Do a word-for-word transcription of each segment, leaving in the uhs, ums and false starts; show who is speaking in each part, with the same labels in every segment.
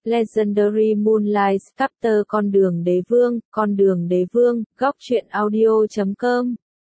Speaker 1: Legendary Moonlight Chapter Con đường đế vương, con đường đế vương, góc truyện audio chấm com.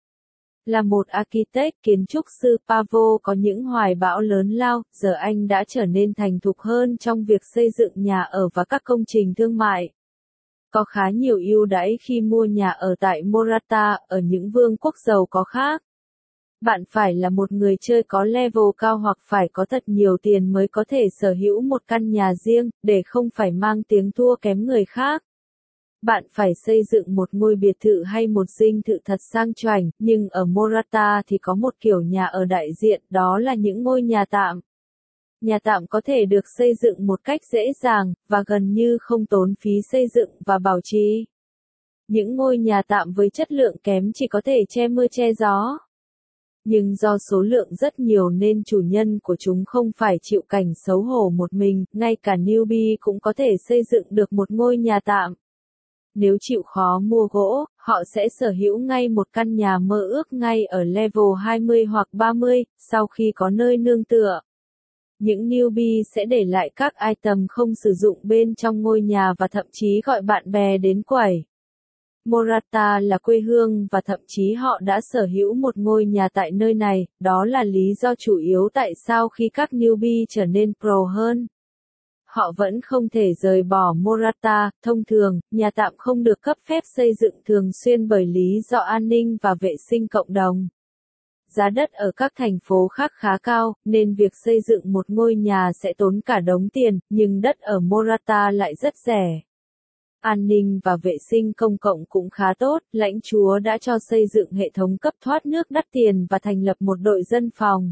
Speaker 1: Là một architect kiến trúc sư, Pavo có những hoài bão lớn lao, giờ anh đã trở nên thành thục hơn trong việc xây dựng nhà ở và các công trình thương mại. Có khá nhiều ưu đãi khi mua nhà ở tại Morata, ở những vương quốc giàu có khác. Bạn phải là một người chơi có level cao hoặc phải có thật nhiều tiền mới có thể sở hữu một căn nhà riêng, để không phải mang tiếng thua kém người khác. Bạn phải xây dựng một ngôi biệt thự hay một dinh thự thật sang chảnh, nhưng ở Morata thì có một kiểu nhà ở đại diện, đó là những ngôi nhà tạm. Nhà tạm có thể được xây dựng một cách dễ dàng, và gần như không tốn phí xây dựng và bảo trì. Những ngôi nhà tạm với chất lượng kém chỉ có thể che mưa che gió. Nhưng do số lượng rất nhiều nên chủ nhân của chúng không phải chịu cảnh xấu hổ một mình, ngay cả newbie cũng có thể xây dựng được một ngôi nhà tạm. Nếu chịu khó mua gỗ, họ sẽ sở hữu ngay một căn nhà mơ ước ngay ở level hai mươi hoặc ba mươi, sau khi có nơi nương tựa. Những newbie sẽ để lại các item không sử dụng bên trong ngôi nhà và thậm chí gọi bạn bè đến quẩy. Morata là quê hương và thậm chí họ đã sở hữu một ngôi nhà tại nơi này, đó là lý do chủ yếu tại sao khi các newbie trở nên pro hơn. Họ vẫn không thể rời bỏ Morata, thông thường, nhà tạm không được cấp phép xây dựng thường xuyên bởi lý do an ninh và vệ sinh cộng đồng. Giá đất ở các thành phố khác khá cao, nên việc xây dựng một ngôi nhà sẽ tốn cả đống tiền, nhưng đất ở Morata lại rất rẻ. An ninh và vệ sinh công cộng cũng khá tốt, lãnh chúa đã cho xây dựng hệ thống cấp thoát nước đắt tiền và thành lập một đội dân phòng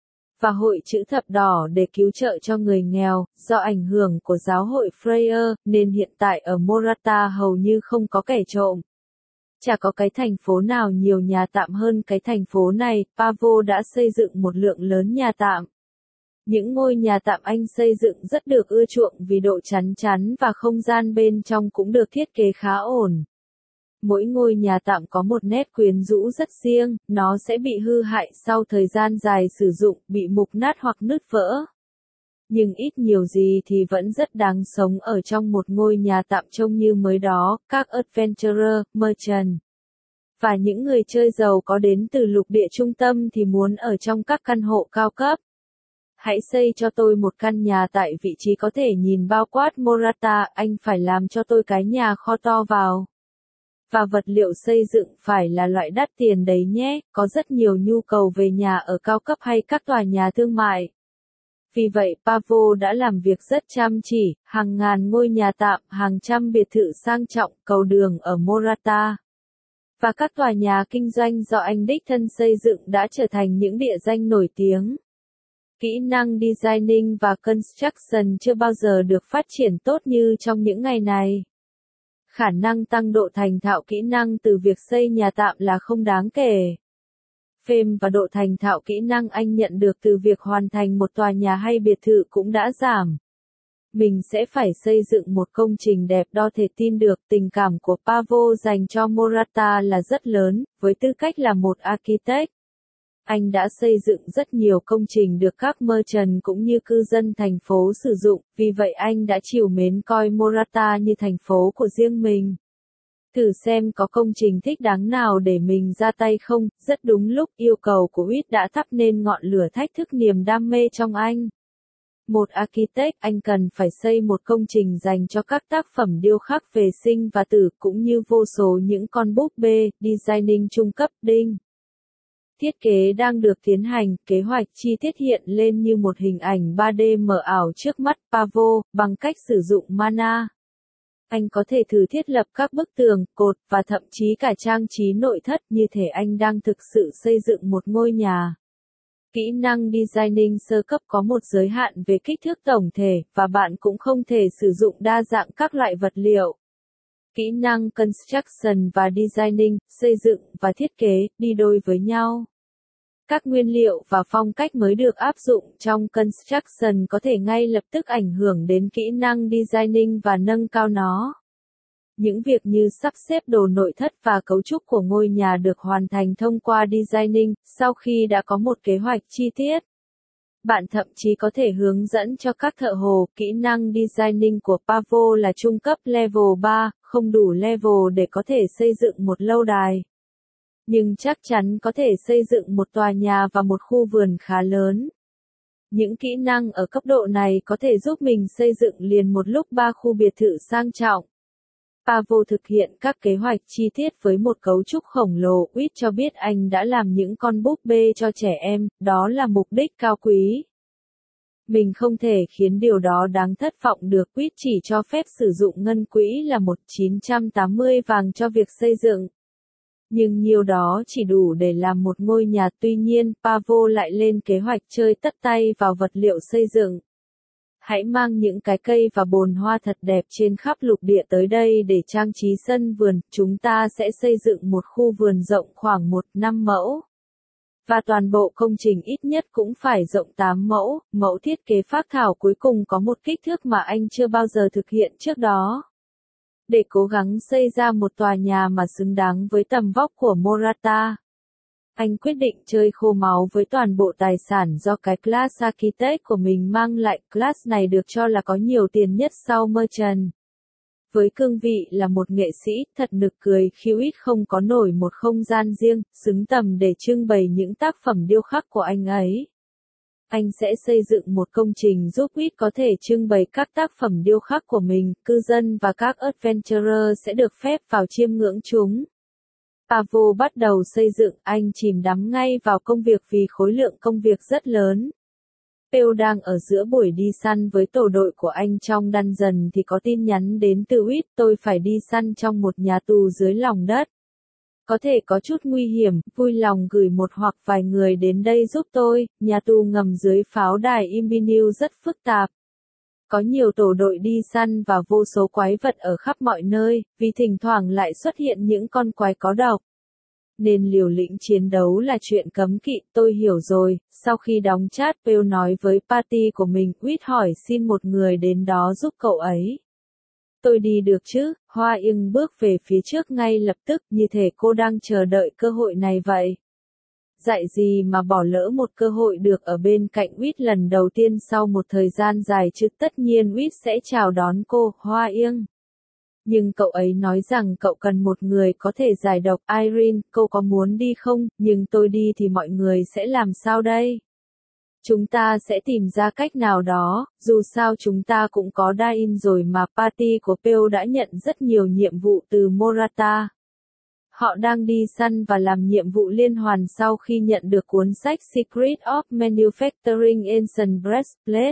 Speaker 1: và hội chữ thập đỏ để cứu trợ cho người nghèo. Do ảnh hưởng của giáo hội Freya, nên hiện tại ở Morata hầu như không có kẻ trộm. Chả có cái thành phố nào nhiều nhà tạm hơn cái thành phố này. Pavo đã xây dựng một lượng lớn nhà tạm. Những ngôi nhà tạm anh xây dựng rất được ưa chuộng vì độ chắn chắn và không gian bên trong cũng được thiết kế khá ổn. Mỗi ngôi nhà tạm có một nét quyến rũ rất riêng, nó sẽ bị hư hại sau thời gian dài sử dụng, bị mục nát hoặc nứt vỡ. Nhưng ít nhiều gì thì vẫn rất đáng sống ở trong một ngôi nhà tạm trông như mới đó. Các adventurer, merchant và những người chơi giàu có đến từ lục địa trung tâm thì muốn ở trong các căn hộ cao cấp. Hãy xây cho tôi một căn nhà tại vị trí có thể nhìn bao quát Morata, anh phải làm cho tôi cái nhà kho to vào. Và vật liệu xây dựng phải là loại đắt tiền đấy nhé, có rất nhiều nhu cầu về nhà ở cao cấp hay các tòa nhà thương mại. Vì vậy Pavo đã làm việc rất chăm chỉ, hàng ngàn ngôi nhà tạm, hàng trăm biệt thự sang trọng, cầu đường ở Morata. Và các tòa nhà kinh doanh do anh đích thân xây dựng đã trở thành những địa danh nổi tiếng. Kỹ năng designing và construction chưa bao giờ được phát triển tốt như trong những ngày này. Khả năng tăng độ thành thạo kỹ năng từ việc xây nhà tạm là không đáng kể. Fame và độ thành thạo kỹ năng anh nhận được từ việc hoàn thành một tòa nhà hay biệt thự cũng đã giảm. Mình sẽ phải xây dựng một công trình đẹp đo thể tin được. Tình cảm của Pavo dành cho Morata là rất lớn, với tư cách là một architect. Anh đã xây dựng rất nhiều công trình được các merchant cũng như cư dân thành phố sử dụng, vì vậy anh đã trìu mến coi Morata như thành phố của riêng mình. Thử xem có công trình thích đáng nào để mình ra tay không. Rất đúng lúc, yêu cầu của u i tê đã thắp nên ngọn lửa thách thức niềm đam mê trong anh. Một architect, anh cần phải xây một công trình dành cho các tác phẩm điêu khắc về sinh và tử, cũng như vô số những con búp bê, designing trung cấp, đinh. Thiết kế đang được tiến hành, kế hoạch chi tiết hiện lên như một hình ảnh ba D mờ ảo trước mắt Pavo, bằng cách sử dụng Mana. Anh có thể thử thiết lập các bức tường, cột, và thậm chí cả trang trí nội thất như thể anh đang thực sự xây dựng một ngôi nhà. Kỹ năng designing sơ cấp có một giới hạn về kích thước tổng thể, và bạn cũng không thể sử dụng đa dạng các loại vật liệu. Kỹ năng construction và designing, xây dựng và thiết kế, đi đôi với nhau. Các nguyên liệu và phong cách mới được áp dụng trong construction có thể ngay lập tức ảnh hưởng đến kỹ năng designing và nâng cao nó. Những việc như sắp xếp đồ nội thất và cấu trúc của ngôi nhà được hoàn thành thông qua designing, sau khi đã có một kế hoạch chi tiết. Bạn thậm chí có thể hướng dẫn cho các thợ hồ, kỹ năng designing của Pavo là trung cấp level ba, không đủ level để có thể xây dựng một lâu đài. Nhưng chắc chắn có thể xây dựng một tòa nhà và một khu vườn khá lớn. Những kỹ năng ở cấp độ này có thể giúp mình xây dựng liền một lúc ba khu biệt thự sang trọng. Pavo thực hiện các kế hoạch chi tiết với một cấu trúc khổng lồ. Witt cho biết anh đã làm những con búp bê cho trẻ em, đó là mục đích cao quý. Mình không thể khiến điều đó đáng thất vọng được. Witt chỉ cho phép sử dụng ngân quỹ là một nghìn chín trăm tám mươi vàng cho việc xây dựng. Nhưng nhiều đó chỉ đủ để làm một ngôi nhà. Tuy nhiên, Pavo lại lên kế hoạch chơi tất tay vào vật liệu xây dựng. Hãy mang những cái cây và bồn hoa thật đẹp trên khắp lục địa tới đây để trang trí sân vườn. Chúng ta sẽ xây dựng một khu vườn rộng khoảng một phẩy năm mẫu. Và toàn bộ công trình ít nhất cũng phải rộng tám mẫu. Mẫu thiết kế phác thảo cuối cùng có một kích thước mà anh chưa bao giờ thực hiện trước đó. Để cố gắng xây ra một tòa nhà mà xứng đáng với tầm vóc của Morata, anh quyết định chơi khô máu với toàn bộ tài sản do cái class architect của mình mang lại. Class này được cho là có nhiều tiền nhất sau Merchant. Với cương vị là một nghệ sĩ, thật nực cười khi Witt không có nổi một không gian riêng, xứng tầm để trưng bày những tác phẩm điêu khắc của anh ấy. Anh sẽ xây dựng một công trình giúp Witt có thể trưng bày các tác phẩm điêu khắc của mình, cư dân và các adventurer sẽ được phép vào chiêm ngưỡng chúng. Pavo bắt đầu xây dựng, anh chìm đắm ngay vào công việc vì khối lượng công việc rất lớn. Phil đang ở giữa buổi đi săn với tổ đội của anh trong dungeon thì có tin nhắn đến từ Witt: tôi phải đi săn trong một nhà tù dưới lòng đất. Có thể có chút nguy hiểm, vui lòng gửi một hoặc vài người đến đây giúp tôi. Nhà tù ngầm dưới pháo đài Imbineu rất phức tạp. Có nhiều tổ đội đi săn và vô số quái vật ở khắp mọi nơi, vì thỉnh thoảng lại xuất hiện những con quái có độc. Nên liều lĩnh chiến đấu là chuyện cấm kỵ. Tôi hiểu rồi. Sau khi đóng chat, Phil nói với party của mình. Witt hỏi xin một người đến đó giúp cậu ấy. Tôi đi được chứ? Hoa Ưng bước về phía trước ngay lập tức, như thể cô đang chờ đợi cơ hội này vậy. Dạy gì mà bỏ lỡ một cơ hội được ở bên cạnh Witt lần đầu tiên sau một thời gian dài chứ. Tất nhiên Witt sẽ chào đón cô, Hoa Ưng. Nhưng cậu ấy nói rằng cậu cần một người có thể giải độc. Irene, cô có muốn đi không? Nhưng tôi đi thì mọi người sẽ làm sao đây? Chúng ta sẽ tìm ra cách nào đó, dù sao chúng ta cũng có Dain rồi mà. Party của Phil đã nhận rất nhiều nhiệm vụ từ Morata. Họ đang đi săn và làm nhiệm vụ liên hoàn sau khi nhận được cuốn sách Secret of Manufacturing Ancient Breastplate.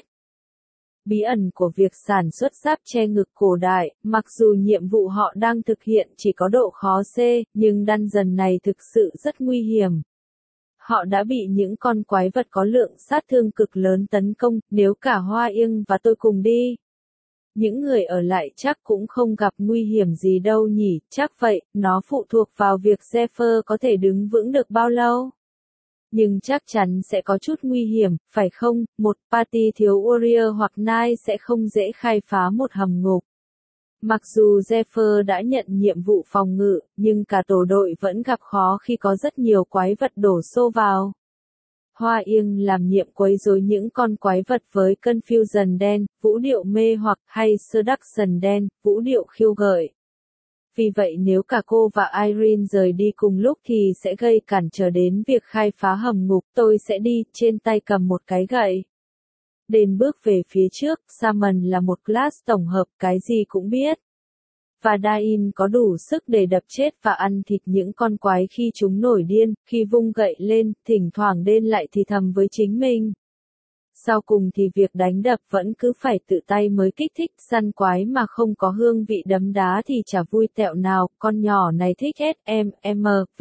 Speaker 1: Bí ẩn của việc sản xuất giáp che ngực cổ đại. Mặc dù nhiệm vụ họ đang thực hiện chỉ có độ khó C, nhưng dungeon này thực sự rất nguy hiểm. Họ đã bị những con quái vật có lượng sát thương cực lớn tấn công. Nếu cả Hoa Ưng và tôi cùng đi, những người ở lại chắc cũng không gặp nguy hiểm gì đâu nhỉ. Chắc vậy, nó phụ thuộc vào việc Zephyr có thể đứng vững được bao lâu. Nhưng chắc chắn sẽ có chút nguy hiểm, phải không? Một party thiếu warrior hoặc knight sẽ không dễ khai phá một hầm ngục. Mặc dù Zephyr đã nhận nhiệm vụ phòng ngự, nhưng cả tổ đội vẫn gặp khó khi có rất nhiều quái vật đổ xô vào. Hoa Ưng làm nhiệm quấy rối những con quái vật với Confusion đen, vũ điệu mê hoặc, hay Seduction đen, vũ điệu khiêu gợi. Vì vậy nếu cả cô và Irene rời đi cùng lúc thì sẽ gây cản trở đến việc khai phá hầm ngục. Tôi sẽ đi, trên tay cầm một cái gậy. Đền bước về phía trước. Salmon là một class tổng hợp, cái gì cũng biết. Và Dain có đủ sức để đập chết và ăn thịt những con quái khi chúng nổi điên. Khi vung gậy lên, thỉnh thoảng Đen lại thì thầm với chính mình. Sau cùng thì việc đánh đập vẫn cứ phải tự tay mới kích thích. Săn quái mà không có hương vị đấm đá thì chả vui tẹo nào. Con nhỏ này thích S M M V.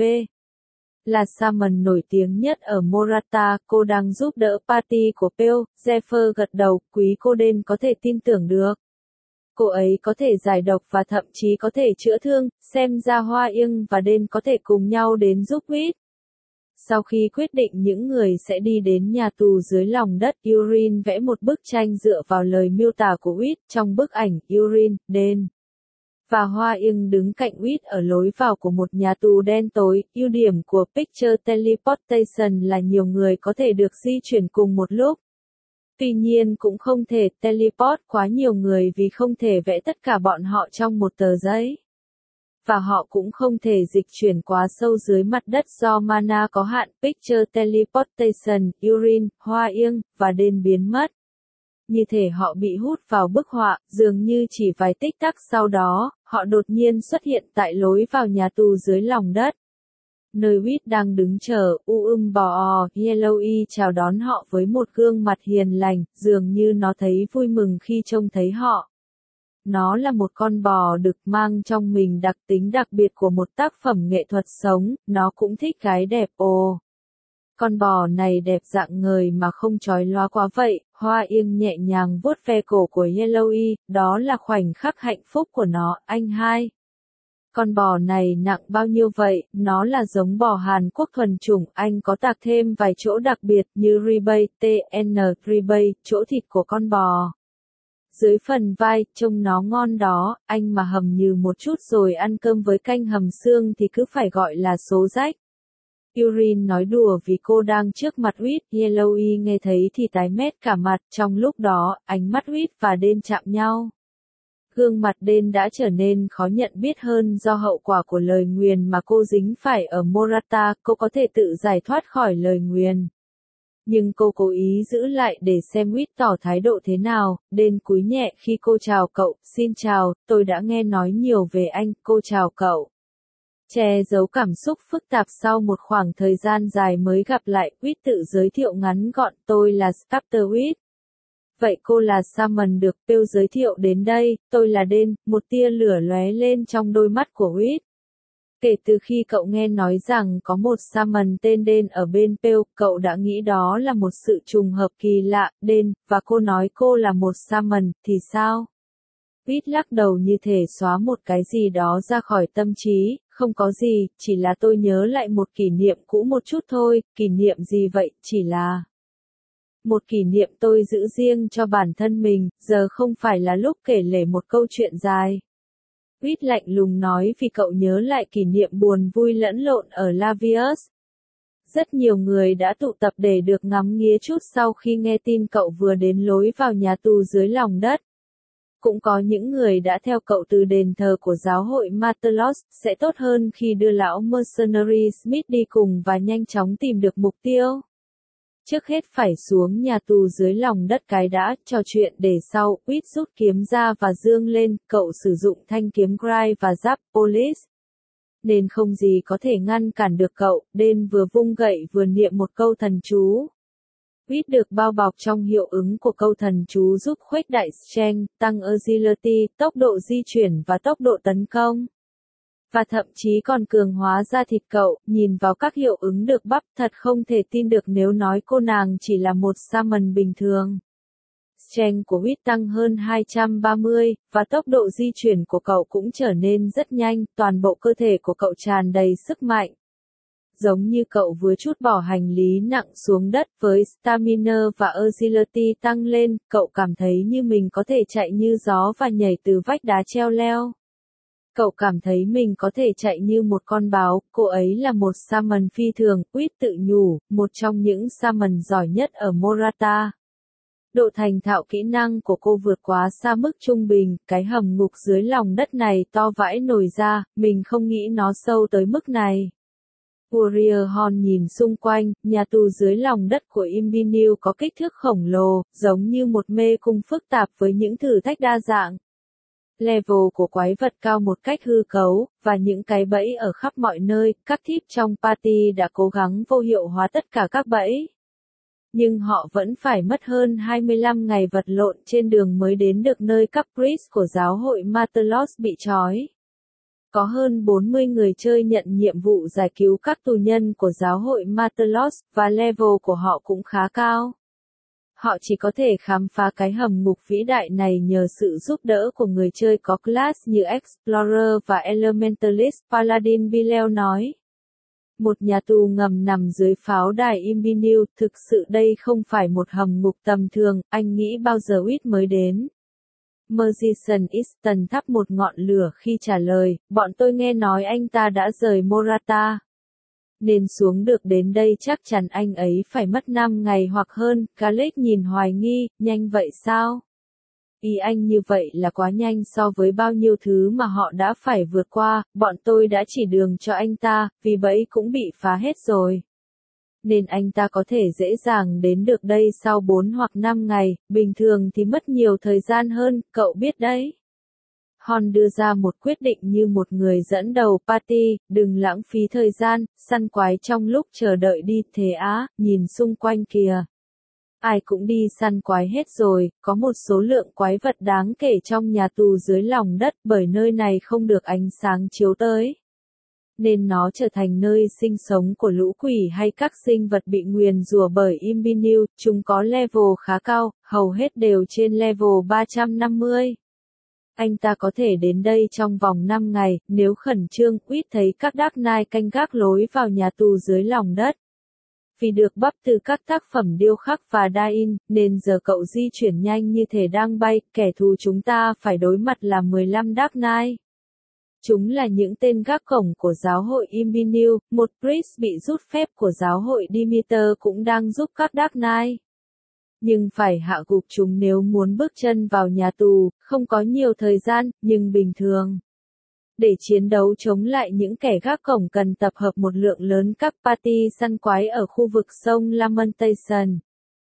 Speaker 1: Là Salmon nổi tiếng nhất ở Morata. Cô đang giúp đỡ party của Phil. Zephyr gật đầu. Quý cô Đen có thể tin tưởng được. Cô ấy có thể giải độc và thậm chí có thể chữa thương. Xem ra Hoa Ưng và Đen có thể cùng nhau đến giúp Witt. Sau khi quyết định những người sẽ đi đến nhà tù dưới lòng đất, Irene vẽ một bức tranh dựa vào lời miêu tả của Witt. Trong bức ảnh, Irene, Đen và Hoa Ưng đứng cạnh Witt ở lối vào của một nhà tù đen tối. Ưu điểm của Picture Teleportation là nhiều người có thể được di chuyển cùng một lúc. Tuy nhiên cũng không thể teleport quá nhiều người vì không thể vẽ tất cả bọn họ trong một tờ giấy. Và họ cũng không thể dịch chuyển quá sâu dưới mặt đất do mana có hạn. Picture teleportation, Urine, Hoa Yên, và đên biến mất. Như thể họ bị hút vào bức họa, dường như chỉ vài tích tắc sau đó, họ đột nhiên xuất hiện tại lối vào nhà tù dưới lòng đất. Nơi Whit đang đứng chờ, Uum Bò Yellowy chào đón họ với một gương mặt hiền lành, dường như nó thấy vui mừng khi trông thấy họ. Nó là một con bò đực mang trong mình đặc tính đặc biệt của một tác phẩm nghệ thuật sống, nó cũng thích gái đẹp ồ. Con bò này đẹp rạng ngời mà không chói lóa quá vậy, Hoa Yên nhẹ nhàng vuốt ve cổ của Yellowy, đó là khoảnh khắc hạnh phúc của nó, anh hai. Con bò này nặng bao nhiêu vậy, nó là giống bò Hàn Quốc thuần chủng, anh có tạc thêm vài chỗ đặc biệt như ribeye, tn, ribeye, chỗ thịt của con bò. Dưới phần vai, trông nó ngon đó, anh mà hầm như một chút rồi ăn cơm với canh hầm xương thì cứ phải gọi là số rách. Urine nói đùa vì cô đang trước mặt Whit, Yellowy nghe thấy thì tái mét cả mặt, trong lúc đó, ánh mắt Whit và Đên chạm nhau. Gương mặt Đên đã trở nên khó nhận biết hơn do hậu quả của lời nguyền mà cô dính phải ở Morata, cô có thể tự giải thoát khỏi lời nguyền. Nhưng cô cố ý giữ lại để xem Whit tỏ thái độ thế nào. Đên cúi nhẹ khi cô chào cậu, xin chào, tôi đã nghe nói nhiều về anh, cô chào cậu. Che giấu cảm xúc phức tạp sau một khoảng thời gian dài mới gặp lại, Whit tự giới thiệu ngắn gọn, tôi là Sculptor Whit. Vậy cô là Salmon được Pew giới thiệu đến đây, tôi là Đên, một tia lửa lóe lên trong đôi mắt của Whit. Kể từ khi cậu nghe nói rằng có một Salmon tên Đên ở bên Pew, cậu đã nghĩ đó là một sự trùng hợp kỳ lạ, Đên, và cô nói cô là một Salmon, thì sao? Whit lắc đầu như thể xóa một cái gì đó ra khỏi tâm trí, không có gì, chỉ là tôi nhớ lại một kỷ niệm cũ một chút thôi, kỷ niệm gì vậy, chỉ là... Một kỷ niệm tôi giữ riêng cho bản thân mình, giờ không phải là lúc kể lể một câu chuyện dài. Whit lạnh lùng nói vì cậu nhớ lại kỷ niệm buồn vui lẫn lộn ở Lavius. Rất nhiều người đã tụ tập để được ngắm nghía chút sau khi nghe tin cậu vừa đến lối vào nhà tù dưới lòng đất. Cũng có những người đã theo cậu từ đền thờ của giáo hội Martelos, sẽ tốt hơn khi đưa lão Mercenary Smith đi cùng và nhanh chóng tìm được mục tiêu. Trước hết phải xuống nhà tù dưới lòng đất cái đã, trò chuyện để sau, Whit rút kiếm ra và dương lên, cậu sử dụng thanh kiếm Gray và giáp Police. Nên không gì có thể ngăn cản được cậu, Đên vừa vung gậy vừa niệm một câu thần chú. Whit được bao bọc trong hiệu ứng của câu thần chú giúp khuếch đại strength, tăng agility, tốc độ di chuyển và tốc độ tấn công. Và thậm chí còn cường hóa ra thịt cậu, nhìn vào các hiệu ứng được bắp, thật không thể tin được nếu nói cô nàng chỉ là một Salmon bình thường. Strength của Whit tăng hơn hai trăm ba mươi, và tốc độ di chuyển của cậu cũng trở nên rất nhanh, toàn bộ cơ thể của cậu tràn đầy sức mạnh. Giống như cậu vừa trút bỏ hành lý nặng xuống đất với stamina và agility tăng lên, cậu cảm thấy như mình có thể chạy như gió và nhảy từ vách đá treo leo. Cậu cảm thấy mình có thể chạy như một con báo, cô ấy là một Salmon phi thường, Whit tự nhủ, một trong những Salmon giỏi nhất ở Morata. Độ thành thạo kỹ năng của cô vượt quá xa mức trung bình, cái hầm ngục dưới lòng đất này to vãi nổi ra, mình không nghĩ nó sâu tới mức này. Warrior Horn nhìn xung quanh, nhà tù dưới lòng đất của Imbiniu có kích thước khổng lồ, giống như một mê cung phức tạp với những thử thách đa dạng. Level của quái vật cao một cách hư cấu, và những cái bẫy ở khắp mọi nơi, các thiếp trong party đã cố gắng vô hiệu hóa tất cả các bẫy. Nhưng họ vẫn phải mất hơn hai mươi lăm ngày vật lộn trên đường mới đến được nơi các priest của giáo hội Martelos bị trói. Có hơn bốn mươi người chơi nhận nhiệm vụ giải cứu các tù nhân của giáo hội Martelos, và level của họ cũng khá cao. Họ chỉ có thể khám phá cái hầm ngục vĩ đại này nhờ sự giúp đỡ của người chơi có class như Explorer và Elementalist, Paladin Bilel nói. Một nhà tù ngầm nằm dưới pháo đài Imbiniu, thực sự đây không phải một hầm ngục tầm thường, anh nghĩ bao giờ Whit mới đến. Magician Easton thắp một ngọn lửa khi trả lời, bọn tôi nghe nói anh ta đã rời Morata. Nên xuống được đến đây chắc chắn anh ấy phải mất năm ngày hoặc hơn. Garlic nhìn hoài nghi, nhanh vậy sao? Ý anh như vậy là quá nhanh so với bao nhiêu thứ mà họ đã phải vượt qua, bọn tôi đã chỉ đường cho anh ta, vì bẫy cũng bị phá hết rồi. Nên anh ta có thể dễ dàng đến được đây sau bốn hoặc năm ngày, bình thường thì mất nhiều thời gian hơn, cậu biết đấy. Hon đưa ra một quyết định như một người dẫn đầu party, đừng lãng phí thời gian, săn quái trong lúc chờ đợi đi, thế á, nhìn xung quanh kìa. Ai cũng đi săn quái hết rồi, có một số lượng quái vật đáng kể trong nhà tù dưới lòng đất bởi nơi này không được ánh sáng chiếu tới. Nên nó trở thành nơi sinh sống của lũ quỷ hay các sinh vật bị nguyền rủa bởi Imbinu, chúng có level khá cao, hầu hết đều trên level ba trăm năm mươi. Anh ta có thể đến đây trong vòng năm ngày, nếu khẩn trương, Quýt thấy các Dark Knight canh gác lối vào nhà tù dưới lòng đất. Vì được bắp từ các tác phẩm điêu khắc và đa-in, nên giờ cậu di chuyển nhanh như thể đang bay, kẻ thù chúng ta phải đối mặt là mười lăm Dark Knight. Chúng là những tên gác cổng của giáo hội Imbinu, một priest bị rút phép của giáo hội Demeter cũng đang giúp các Dark Knight. Nhưng phải hạ gục chúng nếu muốn bước chân vào nhà tù, không có nhiều thời gian, nhưng bình thường. Để chiến đấu chống lại những kẻ gác cổng cần tập hợp một lượng lớn các party săn quái ở khu vực sông Lamentation.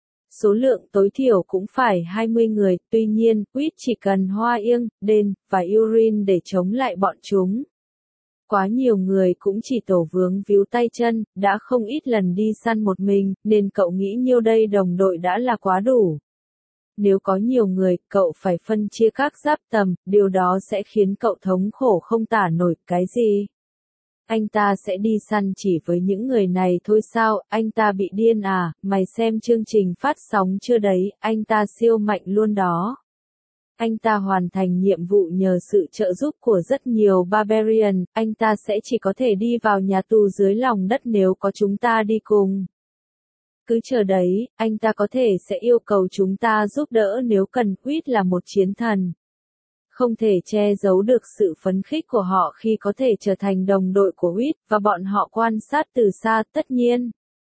Speaker 1: Số lượng tối thiểu cũng phải hai mươi người, tuy nhiên, Quýt chỉ cần Hoa Yên, Đen, và Urine để chống lại bọn chúng. Quá nhiều người cũng chỉ tổ vướng víu tay chân, đã không ít lần đi săn một mình, nên cậu nghĩ nhiêu đây đồng đội đã là quá đủ. Nếu có nhiều người, cậu phải phân chia các giáp tầm, điều đó sẽ khiến cậu thống khổ không tả nổi. Cái gì? Anh ta sẽ đi săn chỉ với những người này thôi sao? Anh ta bị điên à? Mày xem chương trình phát sóng chưa đấy, anh ta siêu mạnh luôn đó. Anh ta hoàn thành nhiệm vụ nhờ sự trợ giúp của rất nhiều Barbarian, anh ta sẽ chỉ có thể đi vào nhà tù dưới lòng đất nếu có chúng ta đi cùng. Cứ chờ đấy, anh ta có thể sẽ yêu cầu chúng ta giúp đỡ nếu cần. Quýt là một chiến thần. Không thể che giấu được sự phấn khích của họ khi có thể trở thành đồng đội của Quýt, và bọn họ quan sát từ xa, tất nhiên.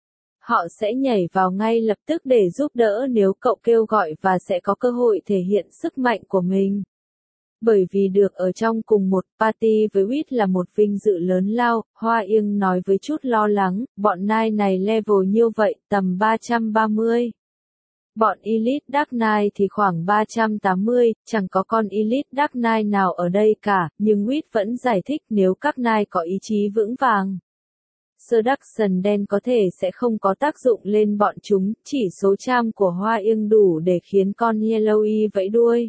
Speaker 1: Họ sẽ nhảy vào ngay lập tức để giúp đỡ nếu cậu kêu gọi và sẽ có cơ hội thể hiện sức mạnh của mình. Bởi vì được ở trong cùng một party với Quýt là một vinh dự lớn lao, Hoa Yên nói với chút lo lắng, bọn nai này level nhiêu vậy, tầm ba trăm ba mươi. Bọn Elite Dark Knight thì khoảng ba trăm tám mươi, chẳng có con Elite Dark Knight nào ở đây cả, nhưng Quýt vẫn giải thích nếu các Knight có ý chí vững vàng. Seduction đen có thể sẽ không có tác dụng lên bọn chúng, chỉ số charm của Hoa Yên đủ để khiến con Yellowy vẫy đuôi.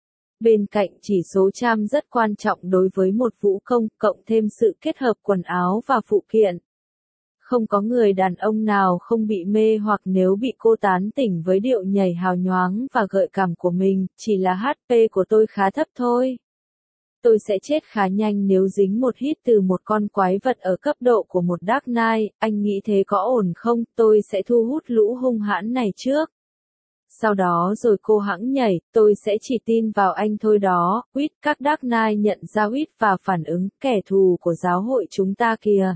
Speaker 1: Bên cạnh chỉ số charm rất quan trọng đối với một vũ công, cộng thêm sự kết hợp quần áo và phụ kiện. Không có người đàn ông nào không bị mê hoặc nếu bị cô tán tỉnh với điệu nhảy hào nhoáng và gợi cảm của mình, chỉ là hát pê của tôi khá thấp thôi. Tôi sẽ chết khá nhanh nếu dính một hit từ một con quái vật ở cấp độ của một Dark Knight, anh nghĩ thế có ổn không? Tôi sẽ thu hút lũ hung hãn này trước. Sau đó rồi cô hãng nhảy, tôi sẽ chỉ tin vào anh thôi đó. Quýt, các Dark Knight nhận ra Quýt và phản ứng, kẻ thù của giáo hội chúng ta kìa.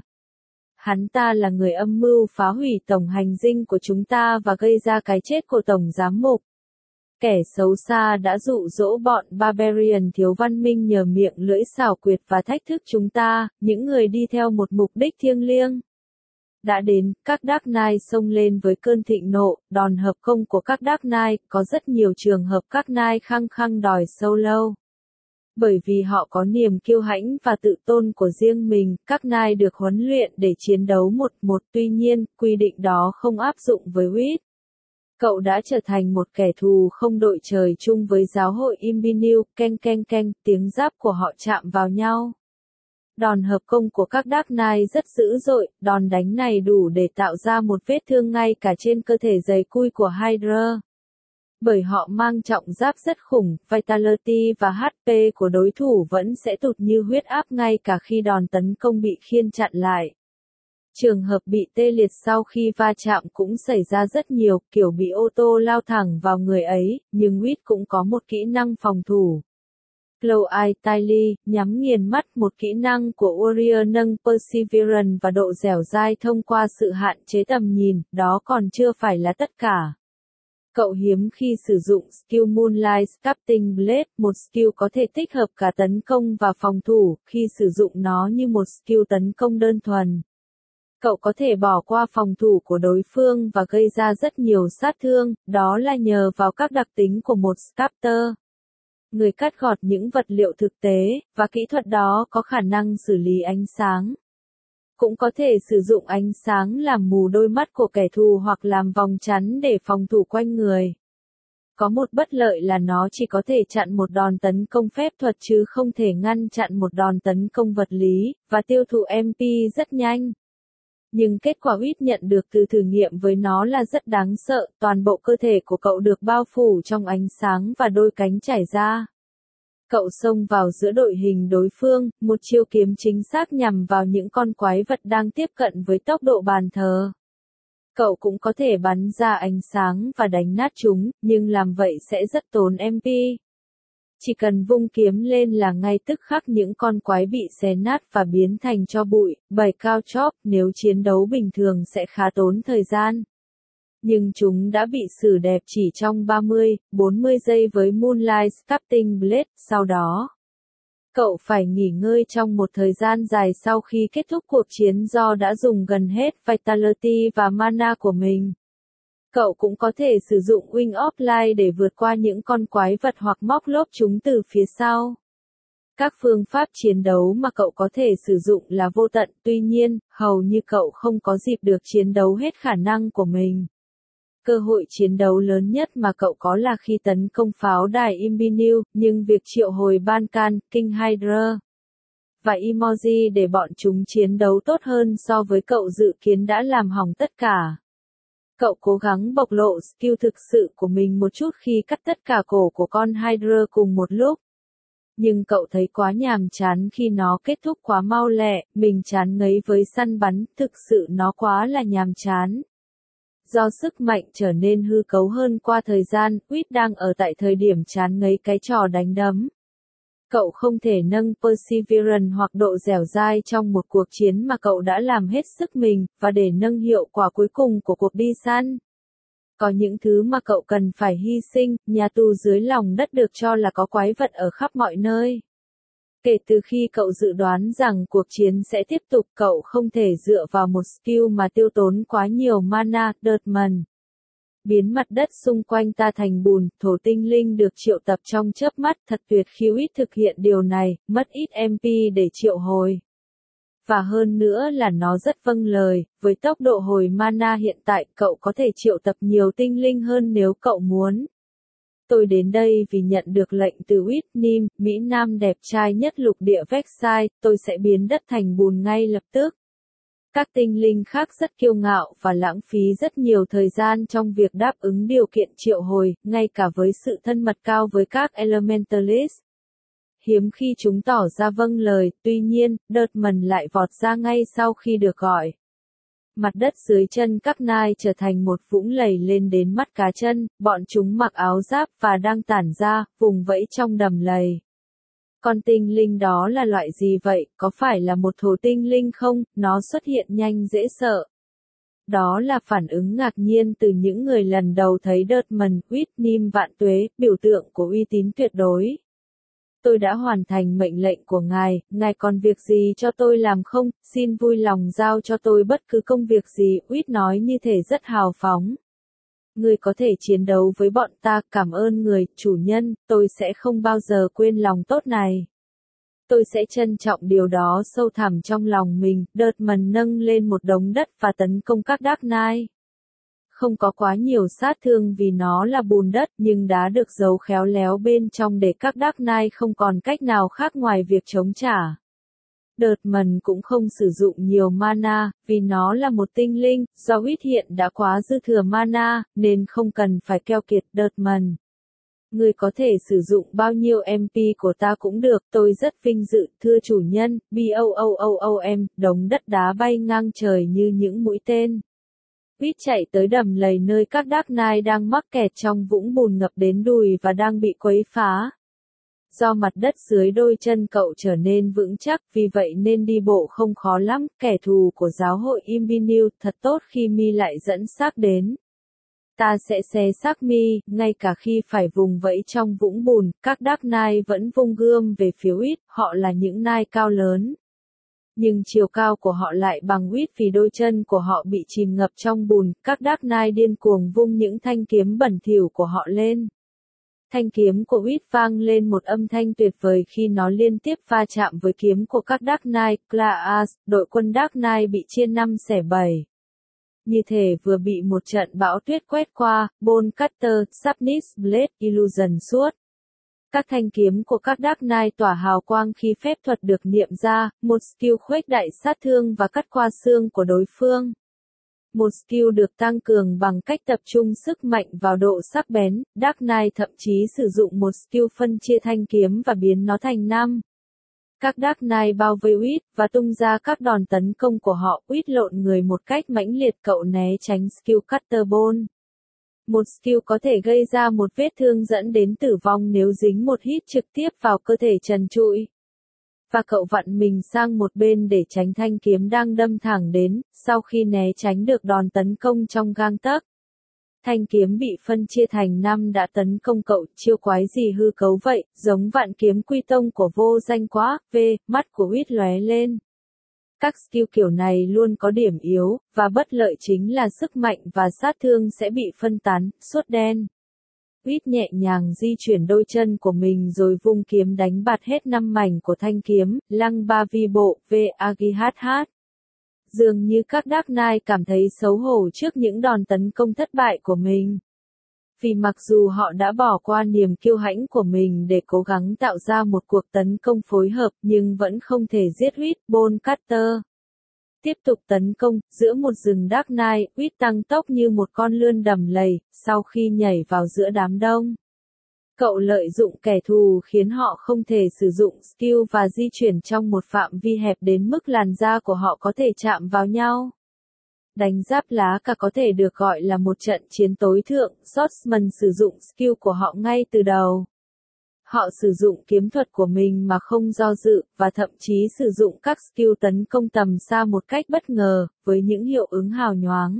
Speaker 1: Hắn ta là người âm mưu phá hủy tổng hành dinh của chúng ta và gây ra cái chết của tổng giám mục. Kẻ xấu xa đã dụ dỗ bọn Barbarian thiếu văn minh nhờ miệng lưỡi xảo quyệt và thách thức chúng ta, những người đi theo một mục đích thiêng liêng. Đã đến, các Dark Knight xông lên với cơn thịnh nộ, đòn hợp công của các Dark Knight, có rất nhiều trường hợp các Knight khăng khăng đòi solo. Bởi vì họ có niềm kiêu hãnh và tự tôn của riêng mình, các Knight được huấn luyện để chiến đấu một một, tuy nhiên, quy định đó không áp dụng với Quýt. Cậu đã trở thành một kẻ thù không đội trời chung với giáo hội Imbinu, keng keng keng, tiếng giáp của họ chạm vào nhau. Đòn hợp công của các Dark Knight rất dữ dội, đòn đánh này đủ để tạo ra một vết thương ngay cả trên cơ thể dày cui của Hydra. Bởi họ mang trọng giáp rất khủng, Vitality và hát pê của đối thủ vẫn sẽ tụt như huyết áp ngay cả khi đòn tấn công bị khiên chặn lại. Trường hợp bị tê liệt sau khi va chạm cũng xảy ra rất nhiều, kiểu bị ô tô lao thẳng vào người ấy, nhưng Quýt cũng có một kỹ năng phòng thủ. Close Eye Tightly, nhắm nghiền mắt, một kỹ năng của Warrior nâng Perseverance và độ dẻo dai thông qua sự hạn chế tầm nhìn, đó còn chưa phải là tất cả. Cậu hiếm khi sử dụng skill Moonlight Sculpting Blade, một skill có thể tích hợp cả tấn công và phòng thủ, khi sử dụng nó như một skill tấn công đơn thuần. Cậu có thể bỏ qua phòng thủ của đối phương và gây ra rất nhiều sát thương, đó là nhờ vào các đặc tính của một sculptor. Người cắt gọt những vật liệu thực tế, và kỹ thuật đó có khả năng xử lý ánh sáng. Cũng có thể sử dụng ánh sáng làm mù đôi mắt của kẻ thù hoặc làm vòng chắn để phòng thủ quanh người. Có một bất lợi là nó chỉ có thể chặn một đòn tấn công phép thuật chứ không thể ngăn chặn một đòn tấn công vật lý, và tiêu thụ em pê rất nhanh. Nhưng kết quả Uýt nhận được từ thử nghiệm với nó là rất đáng sợ, toàn bộ cơ thể của cậu được bao phủ trong ánh sáng và đôi cánh trải ra. Cậu xông vào giữa đội hình đối phương, một chiêu kiếm chính xác nhằm vào những con quái vật đang tiếp cận với tốc độ bàn thờ. Cậu cũng có thể bắn ra ánh sáng và đánh nát chúng, nhưng làm vậy sẽ rất tốn em pê. Chỉ cần vung kiếm lên là ngay tức khắc những con quái bị xé nát và biến thành tro bụi, bảy cao chóp, nếu chiến đấu bình thường sẽ khá tốn thời gian. Nhưng chúng đã bị xử đẹp chỉ trong ba mươi, bốn mươi giây với Moonlight Sculpting Blade, sau đó. Cậu phải nghỉ ngơi trong một thời gian dài sau khi kết thúc cuộc chiến do đã dùng gần hết Vitality và mana của mình. Cậu cũng có thể sử dụng Wing of Light để vượt qua những con quái vật hoặc móc lốp chúng từ phía sau. Các phương pháp chiến đấu mà cậu có thể sử dụng là vô tận, tuy nhiên, hầu như cậu không có dịp được chiến đấu hết khả năng của mình. Cơ hội chiến đấu lớn nhất mà cậu có là khi tấn công pháo đài Imbinil, nhưng việc triệu hồi Bankan, King Hydra và Emoji để bọn chúng chiến đấu tốt hơn so với cậu dự kiến đã làm hỏng tất cả. Cậu cố gắng bộc lộ skill thực sự của mình một chút khi cắt tất cả cổ của con Hydra cùng một lúc. Nhưng cậu thấy quá nhàm chán khi nó kết thúc quá mau lẹ, mình chán ngấy với săn bắn, thực sự nó quá là nhàm chán. Do sức mạnh trở nên hư cấu hơn qua thời gian, Uýt đang ở tại thời điểm chán ngấy cái trò đánh đấm. Cậu không thể nâng Perseverance hoặc độ dẻo dai trong một cuộc chiến mà cậu đã làm hết sức mình, và để nâng hiệu quả cuối cùng của cuộc đi săn. Có những thứ mà cậu cần phải hy sinh, nhà tù dưới lòng đất được cho là có quái vật ở khắp mọi nơi. Kể từ khi cậu dự đoán rằng cuộc chiến sẽ tiếp tục, cậu không thể dựa vào một skill mà tiêu tốn quá nhiều mana, Dirtman. Biến mặt đất xung quanh ta thành bùn, thổ tinh linh được triệu tập trong chớp mắt, thật tuyệt khi Uýt thực hiện điều này, mất ít em pê để triệu hồi. Và hơn nữa là nó rất vâng lời, với tốc độ hồi mana hiện tại, cậu có thể triệu tập nhiều tinh linh hơn nếu cậu muốn. Tôi đến đây vì nhận được lệnh từ Uýt Nim, Mỹ Nam đẹp trai nhất lục địa Vexai, tôi sẽ biến đất thành bùn ngay lập tức. Các tinh linh khác rất kiêu ngạo và lãng phí rất nhiều thời gian trong việc đáp ứng điều kiện triệu hồi, ngay cả với sự thân mật cao với các Elementalist. Hiếm khi chúng tỏ ra vâng lời, tuy nhiên, Dirtman lại vọt ra ngay sau khi được gọi. Mặt đất dưới chân các nai trở thành một vũng lầy lên đến mắt cá chân, bọn chúng mặc áo giáp và đang tản ra, vùng vẫy trong đầm lầy. Con tinh linh đó là loại gì vậy, có phải là một thổ tinh linh không, nó xuất hiện nhanh dễ sợ. Đó là phản ứng ngạc nhiên từ những người lần đầu thấy Dirtman, Uýt Nim vạn tuế, biểu tượng của uy tín tuyệt đối. Tôi đã hoàn thành mệnh lệnh của ngài, ngài còn việc gì cho tôi làm không, xin vui lòng giao cho tôi bất cứ công việc gì, Uýt nói như thể rất hào phóng. Người có thể chiến đấu với bọn ta, cảm ơn người, chủ nhân, tôi sẽ không bao giờ quên lòng tốt này. Tôi sẽ trân trọng điều đó sâu thẳm trong lòng mình, Dirtman nâng lên một đống đất và tấn công các Dark Knight. Không có quá nhiều sát thương vì nó là bùn đất, nhưng đá được giấu khéo léo bên trong để các Dark Knight không còn cách nào khác ngoài việc chống trả. Dirtman cũng không sử dụng nhiều mana, vì nó là một tinh linh, do Uýt hiện đã quá dư thừa mana, nên không cần phải keo kiệt Dirtman. Người có thể sử dụng bao nhiêu em pê của ta cũng được, tôi rất vinh dự, thưa chủ nhân, BOOOOM, đống đất đá bay ngang trời như những mũi tên. Uýt chạy tới đầm lầy nơi các Dark Knight đang mắc kẹt trong vũng bùn ngập đến đùi và đang bị quấy phá. Do mặt đất dưới đôi chân cậu trở nên vững chắc, vì vậy nên đi bộ không khó lắm. Kẻ thù của giáo hội Imperial thật tốt khi mi lại dẫn xác đến. Ta sẽ xé xác mi, ngay cả khi phải vùng vẫy trong vũng bùn, các Dark Knight vẫn vung gươm về phía Uýt, họ là những Knight cao lớn. Nhưng chiều cao của họ lại bằng Uýt vì đôi chân của họ bị chìm ngập trong bùn, các Dark Knight điên cuồng vung những thanh kiếm bẩn thỉu của họ lên. Thanh kiếm của Uýt vang lên một âm thanh tuyệt vời khi nó liên tiếp va chạm với kiếm của các Dark Knight. Glass, đội quân Dark Knight bị chia năm xẻ bảy. Như thể vừa bị một trận bão tuyết quét qua, Bone Cutter, Sharpness Blade, Illusion suốt. Các thanh kiếm của các Dark Knight tỏa hào quang khi phép thuật được niệm ra, một skill khuếch đại sát thương và cắt qua xương của đối phương. Một skill được tăng cường bằng cách tập trung sức mạnh vào độ sắc bén, Dark Knight thậm chí sử dụng một skill phân chia thanh kiếm và biến nó thành năm. Các Dark Knight bao vây Uýt và tung ra các đòn tấn công của họ. Uýt lộn người một cách mãnh liệt, cậu né tránh skill Cutter Bone. Một skill có thể gây ra một vết thương dẫn đến tử vong nếu dính một hit trực tiếp vào cơ thể trần trụi. Và cậu vặn mình sang một bên để tránh thanh kiếm đang đâm thẳng đến, sau khi né tránh được đòn tấn công trong gang tấc. Thanh kiếm bị phân chia thành năm đã tấn công cậu, chiêu quái gì hư cấu vậy, giống vạn kiếm quy tông của vô danh quá, v, mắt của Uýt lóe lên. Các skill kiểu này luôn có điểm yếu, và bất lợi chính là sức mạnh và sát thương sẽ bị phân tán, suốt đen. Uýt nhẹ nhàng di chuyển đôi chân của mình rồi vung kiếm đánh bạt hết năm mảnh của thanh kiếm, lăng ba vi bộ, v, agihh. Dường như các Dark Knight cảm thấy xấu hổ trước những đòn tấn công thất bại của mình. Vì mặc dù họ đã bỏ qua niềm kiêu hãnh của mình để cố gắng tạo ra một cuộc tấn công phối hợp nhưng vẫn không thể giết Uýt. Bone Cutter tiếp tục tấn công, giữa một rừng Dark Knight, Uýt tăng tốc như một con lươn đầm lầy, sau khi nhảy vào giữa đám đông. Cậu lợi dụng kẻ thù khiến họ không thể sử dụng skill và di chuyển trong một phạm vi hẹp đến mức làn da của họ có thể chạm vào nhau. Đánh giáp lá cả có thể được gọi là một trận chiến tối thượng, Swordsman sử dụng skill của họ ngay từ đầu. Họ sử dụng kiếm thuật của mình mà không do dự, và thậm chí sử dụng các skill tấn công tầm xa một cách bất ngờ, với những hiệu ứng hào nhoáng.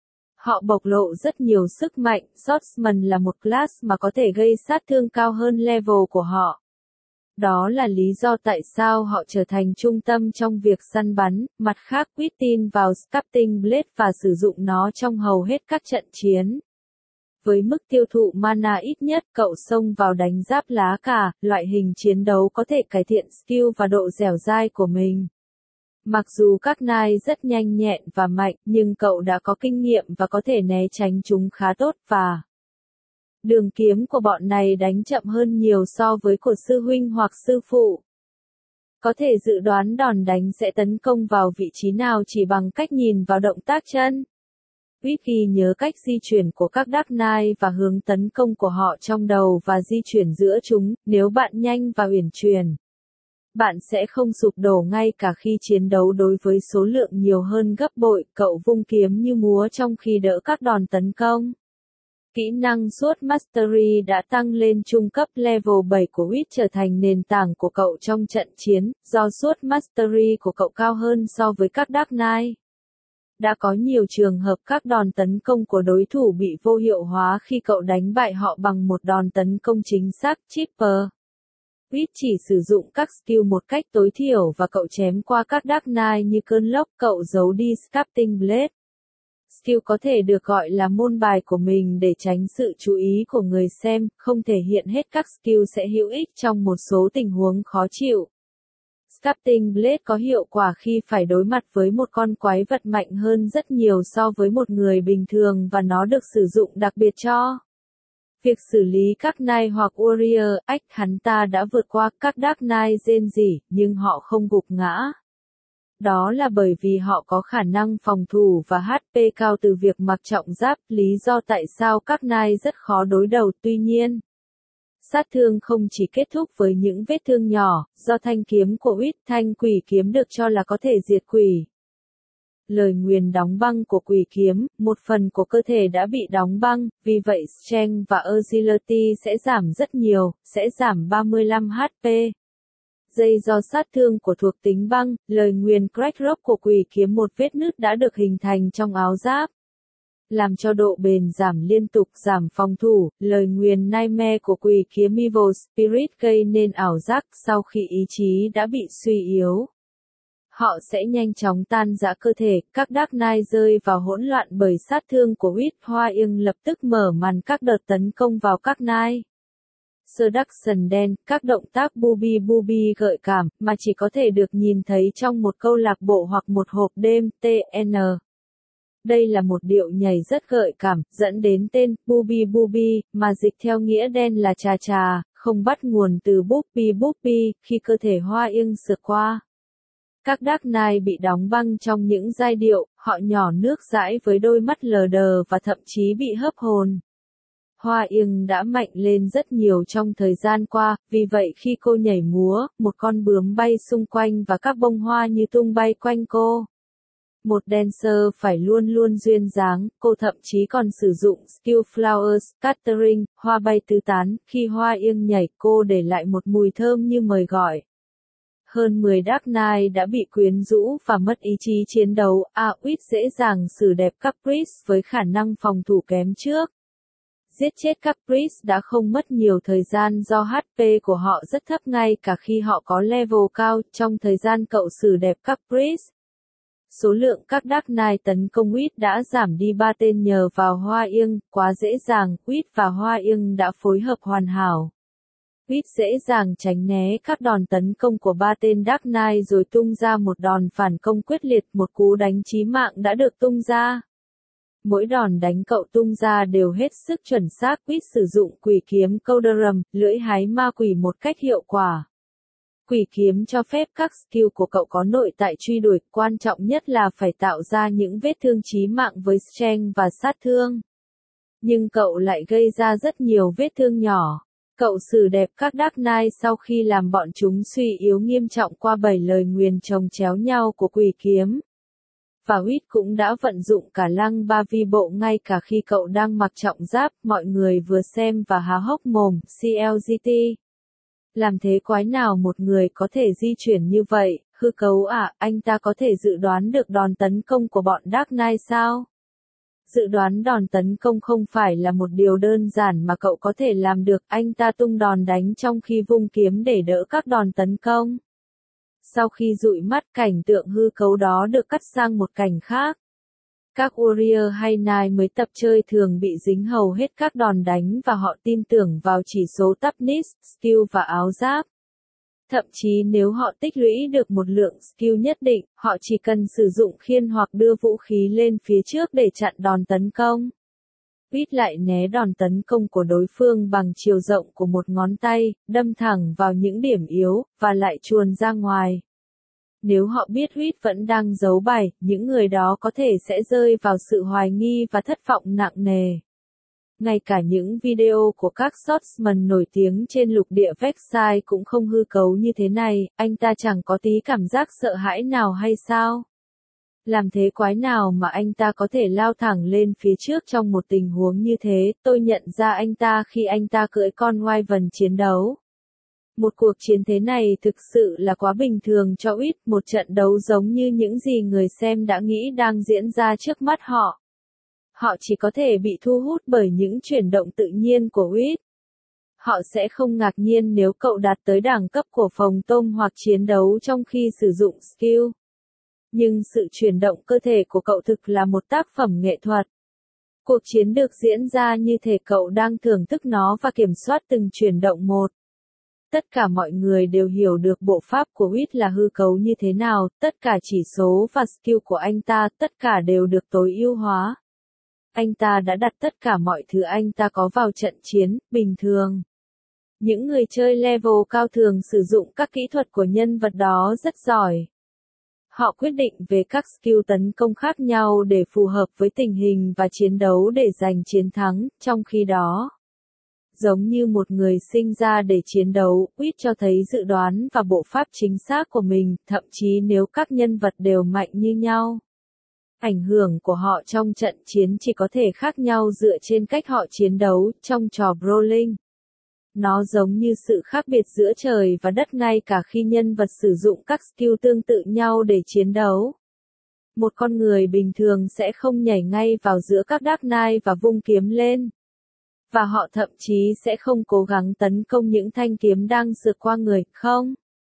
Speaker 1: Họ bộc lộ rất nhiều sức mạnh, Swordsman là một class mà có thể gây sát thương cao hơn level của họ. Đó là lý do tại sao họ trở thành trung tâm trong việc săn bắn. Mặt khác, Uýt tin vào Sculpting Blade và sử dụng nó trong hầu hết các trận chiến. Với mức tiêu thụ mana ít nhất, cậu xông vào đánh giáp lá cả, loại hình chiến đấu có thể cải thiện skill và độ dẻo dai của mình. Mặc dù các Knight rất nhanh nhẹn và mạnh, nhưng cậu đã có kinh nghiệm và có thể né tránh chúng khá tốt, và đường kiếm của bọn này đánh chậm hơn nhiều so với của sư huynh hoặc sư phụ. Có thể dự đoán đòn đánh sẽ tấn công vào vị trí nào chỉ bằng cách nhìn vào động tác chân. Uýt ghi nhớ cách di chuyển của các Dark Knight và hướng tấn công của họ trong đầu và di chuyển giữa chúng, nếu bạn nhanh và uyển chuyển. Bạn sẽ không sụp đổ ngay cả khi chiến đấu đối với số lượng nhiều hơn gấp bội, cậu vung kiếm như múa trong khi đỡ các đòn tấn công. Kỹ năng Sword Mastery đã tăng lên trung cấp level bảy của Uýt trở thành nền tảng của cậu trong trận chiến, do Sword Mastery của cậu cao hơn so với các Dark Knight. Đã có nhiều trường hợp các đòn tấn công của đối thủ bị vô hiệu hóa khi cậu đánh bại họ bằng một đòn tấn công chính xác, chipper. Uýt chỉ sử dụng các skill một cách tối thiểu và cậu chém qua các Dark Knight như cơn lốc, cậu giấu đi Sculpting Blade. Skill có thể được gọi là môn bài của mình để tránh sự chú ý của người xem, không thể hiện hết các skill sẽ hữu ích trong một số tình huống khó chịu. Sculpting Blade có hiệu quả khi phải đối mặt với một con quái vật mạnh hơn rất nhiều so với một người bình thường và nó được sử dụng đặc biệt cho việc xử lý các Knight hoặc Warrior. Ách, hắn ta đã vượt qua các Dark Knight rên rỉ, nhưng họ không gục ngã. Đó là bởi vì họ có khả năng phòng thủ và hát pê cao từ việc mặc trọng giáp, lý do tại sao các Knight rất khó đối đầu. Tuy nhiên, sát thương không chỉ kết thúc với những vết thương nhỏ, do thanh kiếm của Uýt, thanh quỷ kiếm được cho là có thể diệt quỷ. lời nguyền đóng băng của quỷ kiếm, một phần của cơ thể đã bị đóng băng, vì vậy strength và agility sẽ giảm rất nhiều, sẽ giảm ba mươi lăm H P. Dây do sát thương của thuộc tính băng, lời nguyền crack rock của quỷ kiếm một vết nứt đã được hình thành trong áo giáp. Làm cho độ bền giảm liên tục giảm phòng thủ, lời nguyền nightmare của quỷ kiếm Evil Spirit gây nên ảo giác sau khi ý chí đã bị suy yếu. Họ sẽ nhanh chóng tan rã cơ thể, các Dark Knight rơi vào hỗn loạn bởi sát thương của Huyết Hoa Yên lập tức mở màn các đợt tấn công vào các Knight. Seduction đen, các động tác booby booby gợi cảm, mà chỉ có thể được nhìn thấy trong một câu lạc bộ hoặc một hộp đêm, tê en. Đây là một điệu nhảy rất gợi cảm, dẫn đến tên, booby booby, mà dịch theo nghĩa đen là trà trà, không bắt nguồn từ boopy boopy, khi cơ thể Hoa Yên sượt qua. Các Dark Knight bị đóng băng trong những giai điệu, họ nhỏ nước dãi với đôi mắt lờ đờ và thậm chí bị hấp hồn. Hoa Yên đã mạnh lên rất nhiều trong thời gian qua, vì vậy khi cô nhảy múa, một con bướm bay xung quanh và các bông hoa như tung bay quanh cô. Một dancer phải luôn luôn duyên dáng, cô thậm chí còn sử dụng skill flowers, scattering, hoa bay tứ tán, khi Hoa Yên nhảy cô để lại một mùi thơm như mời gọi. Hơn mười Dark Knight đã bị quyến rũ và mất ý chí chiến đấu, Awit dễ dàng xử đẹp Caprice với khả năng phòng thủ kém trước. Giết chết Caprice đã không mất nhiều thời gian do H P của họ rất thấp ngay cả khi họ có level cao trong thời gian cậu xử đẹp Caprice. Số lượng các Dark Knight tấn công Huyết đã giảm đi ba tên nhờ vào Hoa Yên, quá dễ dàng, Huyết và Hoa Yên đã phối hợp hoàn hảo. Huyết dễ dàng tránh né các đòn tấn công của ba tên Dark Knight rồi tung ra một đòn phản công quyết liệt, một cú đánh chí mạng đã được tung ra. Mỗi đòn đánh cậu tung ra đều hết sức chuẩn xác, Huyết sử dụng quỷ kiếm Coulderum, lưỡi hái ma quỷ một cách hiệu quả. Quỷ kiếm cho phép các skill của cậu có nội tại truy đuổi, quan trọng nhất là phải tạo ra những vết thương chí mạng với strength và sát thương. Nhưng cậu lại gây ra rất nhiều vết thương nhỏ. Cậu xử đẹp các Dark Knight sau khi làm bọn chúng suy yếu nghiêm trọng qua bảy lời nguyền chồng chéo nhau của quỷ kiếm. Và Huyết cũng đã vận dụng cả lăng ba vi bộ ngay cả khi cậu đang mặc trọng giáp, mọi người vừa xem và há hốc mồm, xê lờ giê tê. Làm thế quái nào một người có thể di chuyển như vậy, hư cấu à, anh ta có thể dự đoán được đòn tấn công của bọn Dark Knight sao? Dự đoán đòn tấn công không phải là một điều đơn giản mà cậu có thể làm được, anh ta tung đòn đánh trong khi vung kiếm để đỡ các đòn tấn công. Sau khi dụi mắt, cảnh tượng hư cấu đó được cắt sang một cảnh khác. Các warrior hay knight mới tập chơi thường bị dính hầu hết các đòn đánh và họ tin tưởng vào chỉ số toughness, skill và áo giáp. Thậm chí nếu họ tích lũy được một lượng skill nhất định, họ chỉ cần sử dụng khiên hoặc đưa vũ khí lên phía trước để chặn đòn tấn công. Huyết lại né đòn tấn công của đối phương bằng chiều rộng của một ngón tay, đâm thẳng vào những điểm yếu, và lại chuồn ra ngoài. Nếu họ biết Huyết vẫn đang giấu bài, những người đó có thể sẽ rơi vào sự hoài nghi và thất vọng nặng nề. Ngay cả những video của các swordsman nổi tiếng trên lục địa Vexai cũng không hư cấu như thế này, anh ta chẳng có tí cảm giác sợ hãi nào hay sao? Làm thế quái nào mà anh ta có thể lao thẳng lên phía trước trong một tình huống như thế, tôi nhận ra anh ta khi anh ta cưỡi con Wyvern chiến đấu. Một cuộc chiến thế này thực sự là quá bình thường cho Huyết, một trận đấu giống như những gì người xem đã nghĩ đang diễn ra trước mắt họ. Họ chỉ có thể bị thu hút bởi những chuyển động tự nhiên của Huyết. Họ sẽ không ngạc nhiên nếu cậu đạt tới đẳng cấp của phòng tôm hoặc chiến đấu trong khi sử dụng skill. Nhưng sự chuyển động cơ thể của cậu thực là một tác phẩm nghệ thuật. Cuộc chiến được diễn ra như thể cậu đang thưởng thức nó và kiểm soát từng chuyển động một. Tất cả mọi người đều hiểu được bộ pháp của Huyết là hư cấu như thế nào, tất cả chỉ số và skill của anh ta, tất cả đều được tối ưu hóa. Anh ta đã đặt tất cả mọi thứ anh ta có vào trận chiến, bình thường. Những người chơi level cao thường sử dụng các kỹ thuật của nhân vật đó rất giỏi. Họ quyết định về các skill tấn công khác nhau để phù hợp với tình hình và chiến đấu để giành chiến thắng, trong khi đó. Giống như một người sinh ra để chiến đấu, Huyết cho thấy dự đoán và bộ pháp chính xác của mình, thậm chí nếu các nhân vật đều mạnh như nhau. Ảnh hưởng của họ trong trận chiến chỉ có thể khác nhau dựa trên cách họ chiến đấu trong trò brawling. Nó giống như sự khác biệt giữa trời và đất ngay cả khi nhân vật sử dụng các skill tương tự nhau để chiến đấu. Một con người bình thường sẽ không nhảy ngay vào giữa các Dark Knight và vung kiếm lên. Và họ thậm chí sẽ không cố gắng tấn công những thanh kiếm đang sượt qua người, không.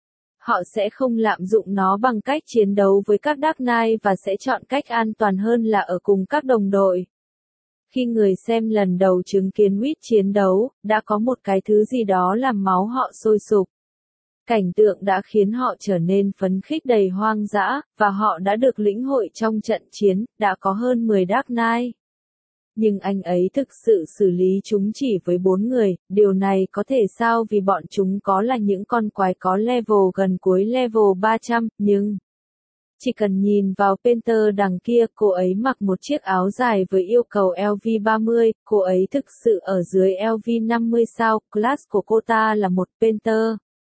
Speaker 1: Họ sẽ không lạm dụng nó bằng cách chiến đấu với các Dark Knight và sẽ chọn cách an toàn hơn là ở cùng các đồng đội. Khi người xem lần đầu chứng kiến Wit chiến đấu, đã có một cái thứ gì đó làm máu họ sôi sục. Cảnh tượng đã khiến họ trở nên phấn khích đầy hoang dã, và họ đã được lĩnh hội trong trận chiến, đã có hơn mười Dark Knight. Nhưng anh ấy thực sự xử lý chúng chỉ với bốn người, điều này có thể sao vì bọn chúng có là những con quái có level gần cuối level ba trăm, nhưng... Chỉ cần nhìn vào Painter đằng kia, cô ấy mặc một chiếc áo dài với yêu cầu L V ba mươi, cô ấy thực sự ở dưới L V năm mươi sao, class của cô ta là một Painter.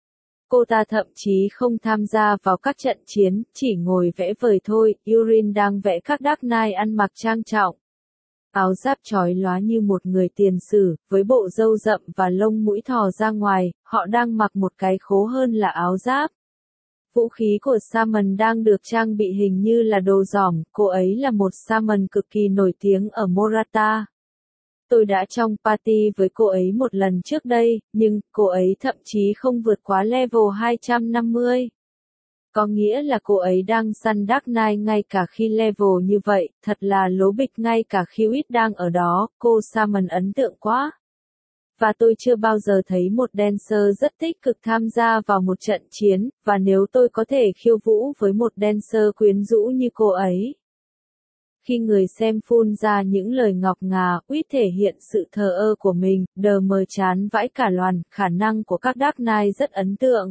Speaker 1: Cô ta thậm chí không tham gia vào các trận chiến, chỉ ngồi vẽ vời thôi. Urin đang vẽ các Dark Knight ăn mặc trang trọng. Áo giáp chói lóa như một người tiền sử, với bộ râu rậm và lông mũi thò ra ngoài, họ đang mặc một cái khố hơn là áo giáp. Vũ khí của Salmon đang được trang bị hình như là đồ giỏm, cô ấy là một Salmon cực kỳ nổi tiếng ở Morata. Tôi đã trong party với cô ấy một lần trước đây, nhưng cô ấy thậm chí không vượt quá level hai trăm năm mươi. Có nghĩa là cô ấy đang săn Dark Knight ngay cả khi level như vậy, thật là lố bịch ngay cả khi Wit đang ở đó, cô Salmon ấn tượng quá. Và tôi chưa bao giờ thấy một dancer rất tích cực tham gia vào một trận chiến, và nếu tôi có thể khiêu vũ với một dancer quyến rũ như cô ấy. Khi người xem phun ra những lời ngọc ngà, Wit thể hiện sự thờ ơ của mình, đờ mờ chán vãi cả loàn, khả năng của các Dark Knight rất ấn tượng.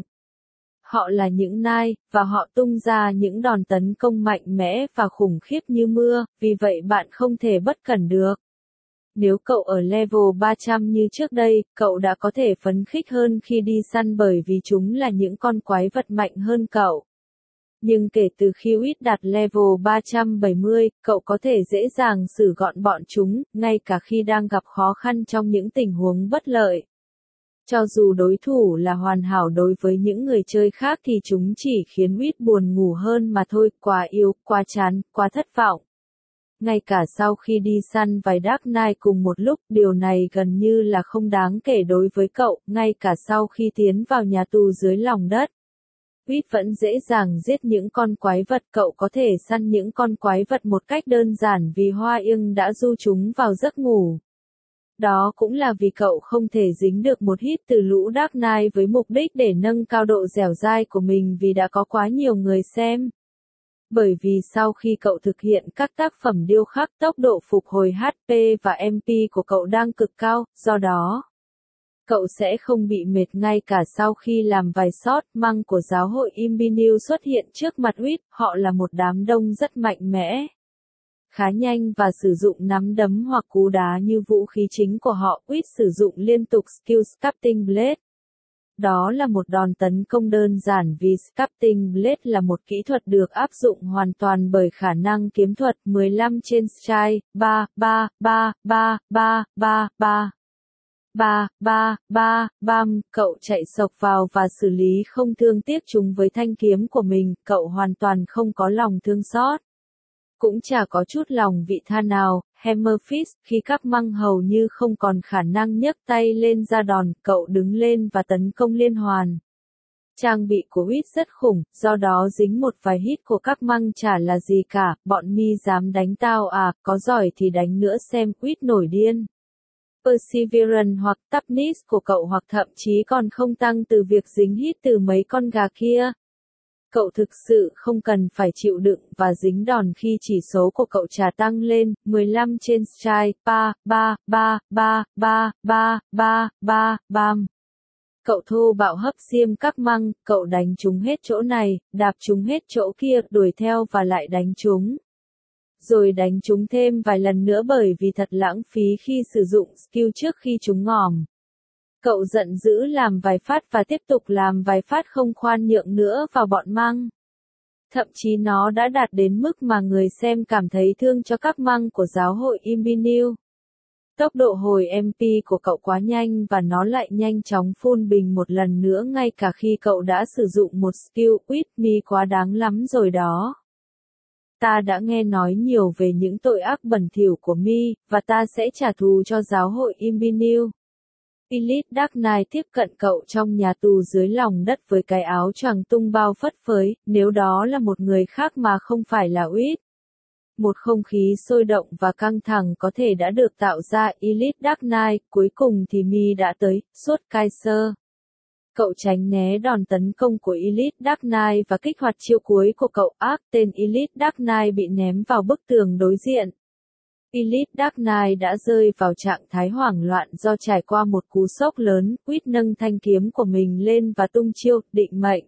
Speaker 1: Họ là những Knight, và họ tung ra những đòn tấn công mạnh mẽ và khủng khiếp như mưa, vì vậy bạn không thể bất cẩn được. Nếu cậu ở level ba trăm như trước đây, cậu đã có thể phấn khích hơn khi đi săn bởi vì chúng là những con quái vật mạnh hơn cậu. Nhưng kể từ khi Wit đạt level ba trăm bảy mươi, cậu có thể dễ dàng xử gọn bọn chúng, ngay cả khi đang gặp khó khăn trong những tình huống bất lợi. Cho dù đối thủ là hoàn hảo đối với những người chơi khác thì chúng chỉ khiến Wit buồn ngủ hơn mà thôi, quá yếu, quá chán, quá thất vọng. Ngay cả sau khi đi săn vài Dark Knight cùng một lúc, điều này gần như là không đáng kể đối với cậu, ngay cả sau khi tiến vào nhà tù dưới lòng đất. Wit vẫn dễ dàng giết những con quái vật, cậu có thể săn những con quái vật một cách đơn giản vì Hoa Ưng đã du chúng vào giấc ngủ. Đó cũng là vì cậu không thể dính được một hit từ lũ Dark Knight với mục đích để nâng cao độ dẻo dai của mình vì đã có quá nhiều người xem. Bởi vì sau khi cậu thực hiện các tác phẩm điêu khắc, tốc độ phục hồi H P và M P của cậu đang cực cao, do đó, cậu sẽ không bị mệt ngay cả sau khi làm vài shot. Măng của giáo hội Imbinil xuất hiện trước mặt Wit, họ là một đám đông rất mạnh mẽ, khá nhanh và sử dụng nắm đấm hoặc cú đá như vũ khí chính của họ. Wit sử dụng liên tục skill Sculpting Blade. Đó là một đòn tấn công đơn giản vì Sculpting Blade là một kỹ thuật được áp dụng hoàn toàn bởi khả năng kiếm thuật. mười lăm trên strike, ba, ba, ba, ba, ba, ba, ba. ba, ba, ba, bam, cậu chạy sộc vào và xử lý không thương tiếc chúng với thanh kiếm của mình, cậu hoàn toàn không có lòng thương xót. Cũng chả có chút lòng vị tha nào. Hammer Fist, khi các măng hầu như không còn khả năng nhấc tay lên ra đòn, cậu đứng lên và tấn công liên hoàn. Trang bị của Wit rất khủng, do đó dính một vài hit của các măng chả là gì cả, bọn mi dám đánh tao à, có giỏi thì đánh nữa xem. Wit nổi điên. Perseverance hoặc Toughness của cậu hoặc thậm chí còn không tăng từ việc dính hit từ mấy con gà kia. Cậu thực sự không cần phải chịu đựng và dính đòn khi chỉ số của cậu trả tăng lên. mười lăm trên strike, ba, ba, ba, ba, ba, ba, ba, ba, bam. Cậu thô bạo hấp xiêm các măng, cậu đánh chúng hết chỗ này, đạp chúng hết chỗ kia, đuổi theo và lại đánh chúng. Rồi đánh chúng thêm vài lần nữa bởi vì thật lãng phí khi sử dụng skill trước khi chúng ngòm. Cậu giận dữ làm vài phát và tiếp tục làm vài phát không khoan nhượng nữa vào bọn măng. Thậm chí nó đã đạt đến mức mà người xem cảm thấy thương cho các măng của giáo hội Imbinew. Tốc độ hồi em pê của cậu quá nhanh và nó lại nhanh chóng phun bình một lần nữa ngay cả khi cậu đã sử dụng một skill with me quá đáng lắm rồi đó. Ta đã nghe nói nhiều về những tội ác bẩn thỉu của Mi, và ta sẽ trả thù cho giáo hội Imbinew. Elite Dark Knight tiếp cận cậu trong nhà tù dưới lòng đất với cái áo choàng tung bao phất phới, nếu đó là một người khác mà không phải là Wit. Một không khí sôi động và căng thẳng có thể đã được tạo ra. Elite Dark Knight, cuối cùng thì Mi đã tới, suốt Kaiser. Cậu tránh né đòn tấn công của Elite Dark Knight và kích hoạt chiêu cuối của cậu ác, tên Elite Dark Knight bị ném vào bức tường đối diện. Elite Dark Knight đã rơi vào trạng thái hoảng loạn do trải qua một cú sốc lớn. Wit nâng thanh kiếm của mình lên và tung chiêu, định mệnh.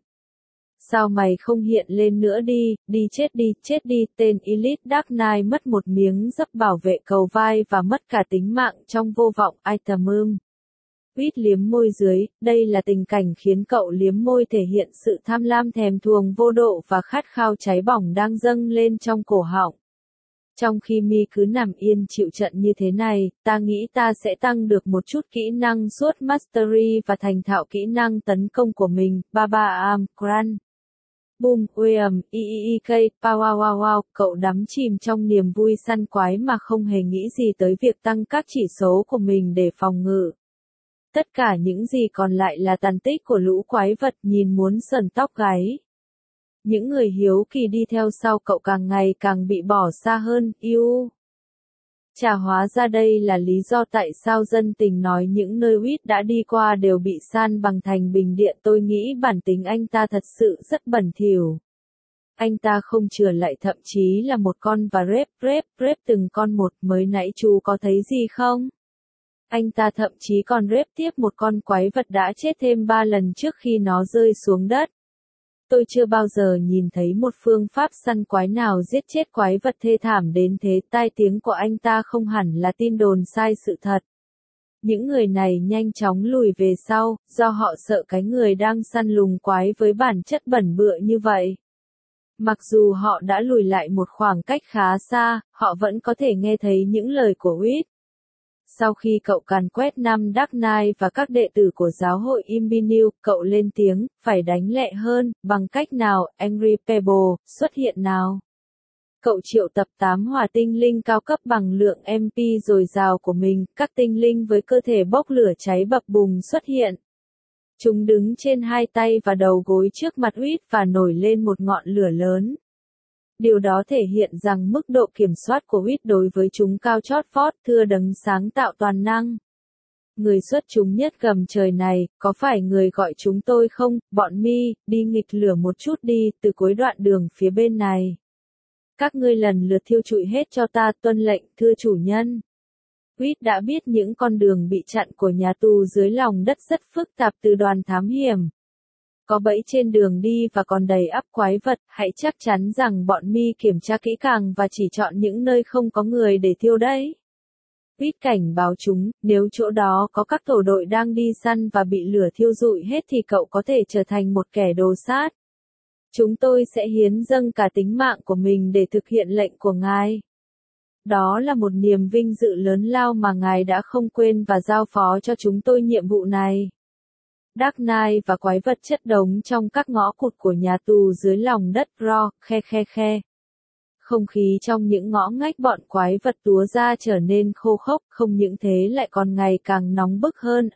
Speaker 1: Sao mày không hiện lên nữa đi, đi chết đi, chết đi. Tên Elite Dark Knight mất một miếng giáp bảo vệ cầu vai và mất cả tính mạng trong vô vọng itemum. Wit liếm môi dưới, đây là tình cảnh khiến cậu liếm môi thể hiện sự tham lam thèm thuồng vô độ và khát khao cháy bỏng đang dâng lên trong cổ họng. Trong khi Mi cứ nằm yên chịu trận như thế này, ta nghĩ ta sẽ tăng được một chút kỹ năng suốt Mastery và thành thạo kỹ năng tấn công của mình. Baba Am Kran. Boom, Uem, i i i k, pow wow wow wow, cậu đắm chìm trong niềm vui săn quái mà không hề nghĩ gì tới việc tăng các chỉ số của mình để phòng ngự. Tất cả những gì còn lại là tàn tích của lũ quái vật nhìn muốn sởn tóc gáy. Những người hiếu kỳ đi theo sau cậu càng ngày càng bị bỏ xa hơn, yêu. Chả hóa ra đây là lý do tại sao dân tình nói những nơi Wit đã đi qua đều bị san bằng thành bình điện. Tôi nghĩ bản tính anh ta thật sự rất bẩn thỉu. Anh ta không chừa lại, thậm chí là một con và rep rep rep từng con một. Mới nãy chú có thấy gì không? Anh ta thậm chí còn rep tiếp một con quái vật đã chết thêm ba lần trước khi nó rơi xuống đất. Tôi chưa bao giờ nhìn thấy một phương pháp săn quái nào giết chết quái vật thê thảm đến thế. Tai tiếng của anh ta không hẳn là tin đồn sai sự thật. Những người này nhanh chóng lùi về sau, do họ sợ cái người đang săn lùng quái với bản chất bẩn bựa như vậy. Mặc dù họ đã lùi lại một khoảng cách khá xa, họ vẫn có thể nghe thấy những lời của Wit. Sau khi cậu càn quét năm Dark Knight và các đệ tử của giáo hội Imbinew, cậu lên tiếng, phải đánh lẹ hơn, bằng cách nào, Angry Pebble, xuất hiện nào. Cậu triệu tập tám hỏa tinh linh cao cấp bằng lượng em pê dồi dào của mình, các tinh linh với cơ thể bốc lửa cháy bập bùng xuất hiện. Chúng đứng trên hai tay và đầu gối trước mặt Wit và nổi lên một ngọn lửa lớn. Điều đó thể hiện rằng mức độ kiểm soát của Wit đối với chúng cao chót vót, thưa đấng sáng tạo toàn năng. Người xuất chúng nhất gầm trời này, có phải người gọi chúng tôi không, bọn Mi, đi nghịch lửa một chút đi, từ cuối đoạn đường phía bên này. Các ngươi lần lượt thiêu trụi hết cho ta, tuân lệnh, thưa chủ nhân. Wit đã biết những con đường bị chặn của nhà tù dưới lòng đất rất phức tạp từ đoàn thám hiểm. Có bẫy trên đường đi và còn đầy ắp quái vật, hãy chắc chắn rằng bọn Mi kiểm tra kỹ càng và chỉ chọn những nơi không có người để thiêu đấy. Wit cảnh báo chúng, nếu chỗ đó có các tổ đội đang đi săn và bị lửa thiêu rụi hết thì cậu có thể trở thành một kẻ đồ sát. Chúng tôi sẽ hiến dâng cả tính mạng của mình để thực hiện lệnh của ngài. Đó là một niềm vinh dự lớn lao mà ngài đã không quên và giao phó cho chúng tôi nhiệm vụ này. Dark Knight và quái vật chất đống trong các ngõ cụt của nhà tù dưới lòng đất Ro, khe khe khe. Không khí trong những ngõ ngách bọn quái vật túa ra trở nên khô khốc, không những thế lại còn ngày càng nóng bức hơn.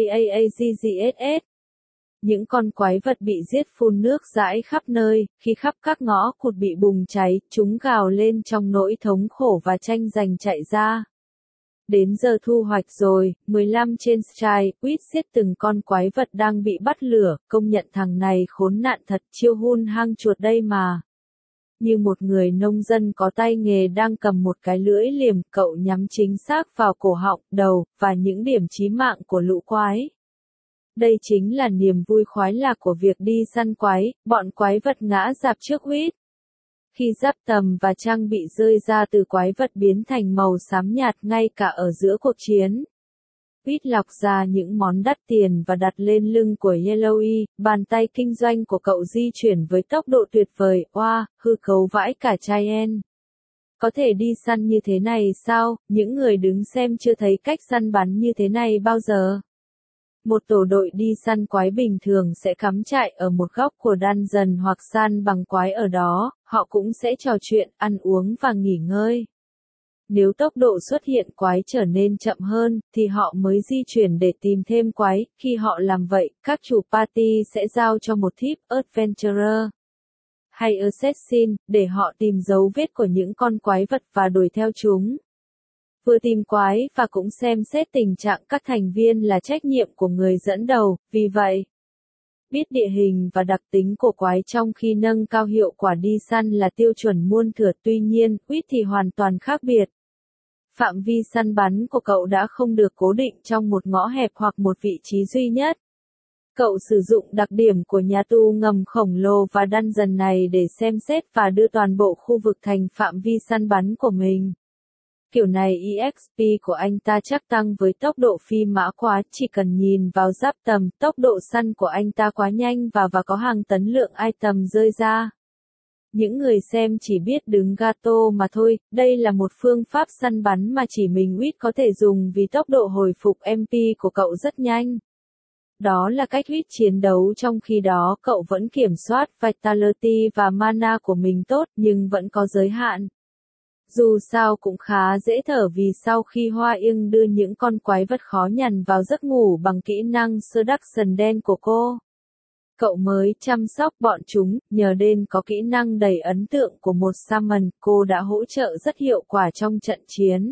Speaker 1: Aagagss. Những con quái vật bị giết phun nước rãi khắp nơi, khi khắp các ngõ cụt bị bùng cháy, chúng gào lên trong nỗi thống khổ và tranh giành chạy ra. Đến giờ thu hoạch rồi, mười lăm trên Strike, Wit giết từng con quái vật đang bị bắt lửa, công nhận thằng này khốn nạn thật, chiêu hun hang chuột đây mà. Như một người nông dân có tay nghề đang cầm một cái lưỡi liềm, cậu nhắm chính xác vào cổ họng, đầu, và những điểm chí mạng của lũ quái. Đây chính là niềm vui khoái lạc của việc đi săn quái, bọn quái vật ngã rạp trước Wit. Khi giáp tầm và trang bị rơi ra từ quái vật biến thành màu xám nhạt ngay cả ở giữa cuộc chiến. Quýt lọc ra những món đắt tiền và đặt lên lưng của Yellowy, bàn tay kinh doanh của cậu di chuyển với tốc độ tuyệt vời, oa, wow, hư cấu vãi cả Cheyenne. Có thể đi săn như thế này sao, những người đứng xem chưa thấy cách săn bắn như thế này bao giờ. Một tổ đội đi săn quái bình thường sẽ cắm trại ở một góc của dungeon hoặc săn bằng quái ở đó, họ cũng sẽ trò chuyện, ăn uống và nghỉ ngơi. Nếu tốc độ xuất hiện quái trở nên chậm hơn, thì họ mới di chuyển để tìm thêm quái. Khi họ làm vậy, các chủ party sẽ giao cho một thief adventurer hay assassin để họ tìm dấu vết của những con quái vật và đuổi theo chúng. Vừa tìm quái và cũng xem xét tình trạng các thành viên là trách nhiệm của người dẫn đầu, vì vậy, biết địa hình và đặc tính của quái trong khi nâng cao hiệu quả đi săn là tiêu chuẩn muôn thuở. Tuy nhiên, quýt thì hoàn toàn khác biệt. Phạm vi săn bắn của cậu đã không được cố định trong một ngõ hẹp hoặc một vị trí duy nhất. Cậu sử dụng đặc điểm của nhà tù ngầm khổng lồ và dungeon này để xem xét và đưa toàn bộ khu vực thành phạm vi săn bắn của mình. Kiểu này e ích pê của anh ta chắc tăng với tốc độ phi mã quá, chỉ cần nhìn vào giáp tầm, tốc độ săn của anh ta quá nhanh và và có hàng tấn lượng item rơi ra. Những người xem chỉ biết đứng gato mà thôi, đây là một phương pháp săn bắn mà chỉ mình Quýt có thể dùng vì tốc độ hồi phục em pê của cậu rất nhanh. Đó là cách Quýt chiến đấu, trong khi đó cậu vẫn kiểm soát vitality và mana của mình tốt nhưng vẫn có giới hạn. Dù sao cũng khá dễ thở vì sau khi Hoa Yên đưa những con quái vật khó nhằn vào giấc ngủ bằng kỹ năng seduction đen của cô, cậu mới chăm sóc bọn chúng. Nhờ đến có kỹ năng đầy ấn tượng của một summon, cô đã hỗ trợ rất hiệu quả trong trận chiến.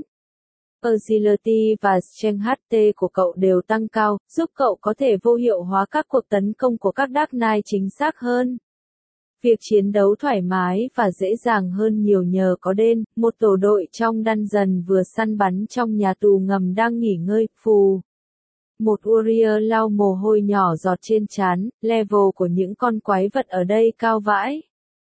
Speaker 1: Agility và Strength hát tê của cậu đều tăng cao, giúp cậu có thể vô hiệu hóa các cuộc tấn công của các Dark Knight chính xác hơn. Việc chiến đấu thoải mái và dễ dàng hơn nhiều nhờ có đen, một tổ đội trong dungeon vừa săn bắn trong nhà tù ngầm đang nghỉ ngơi, phù. Một warrior lau mồ hôi nhỏ giọt trên trán, level của những con quái vật ở đây cao vãi.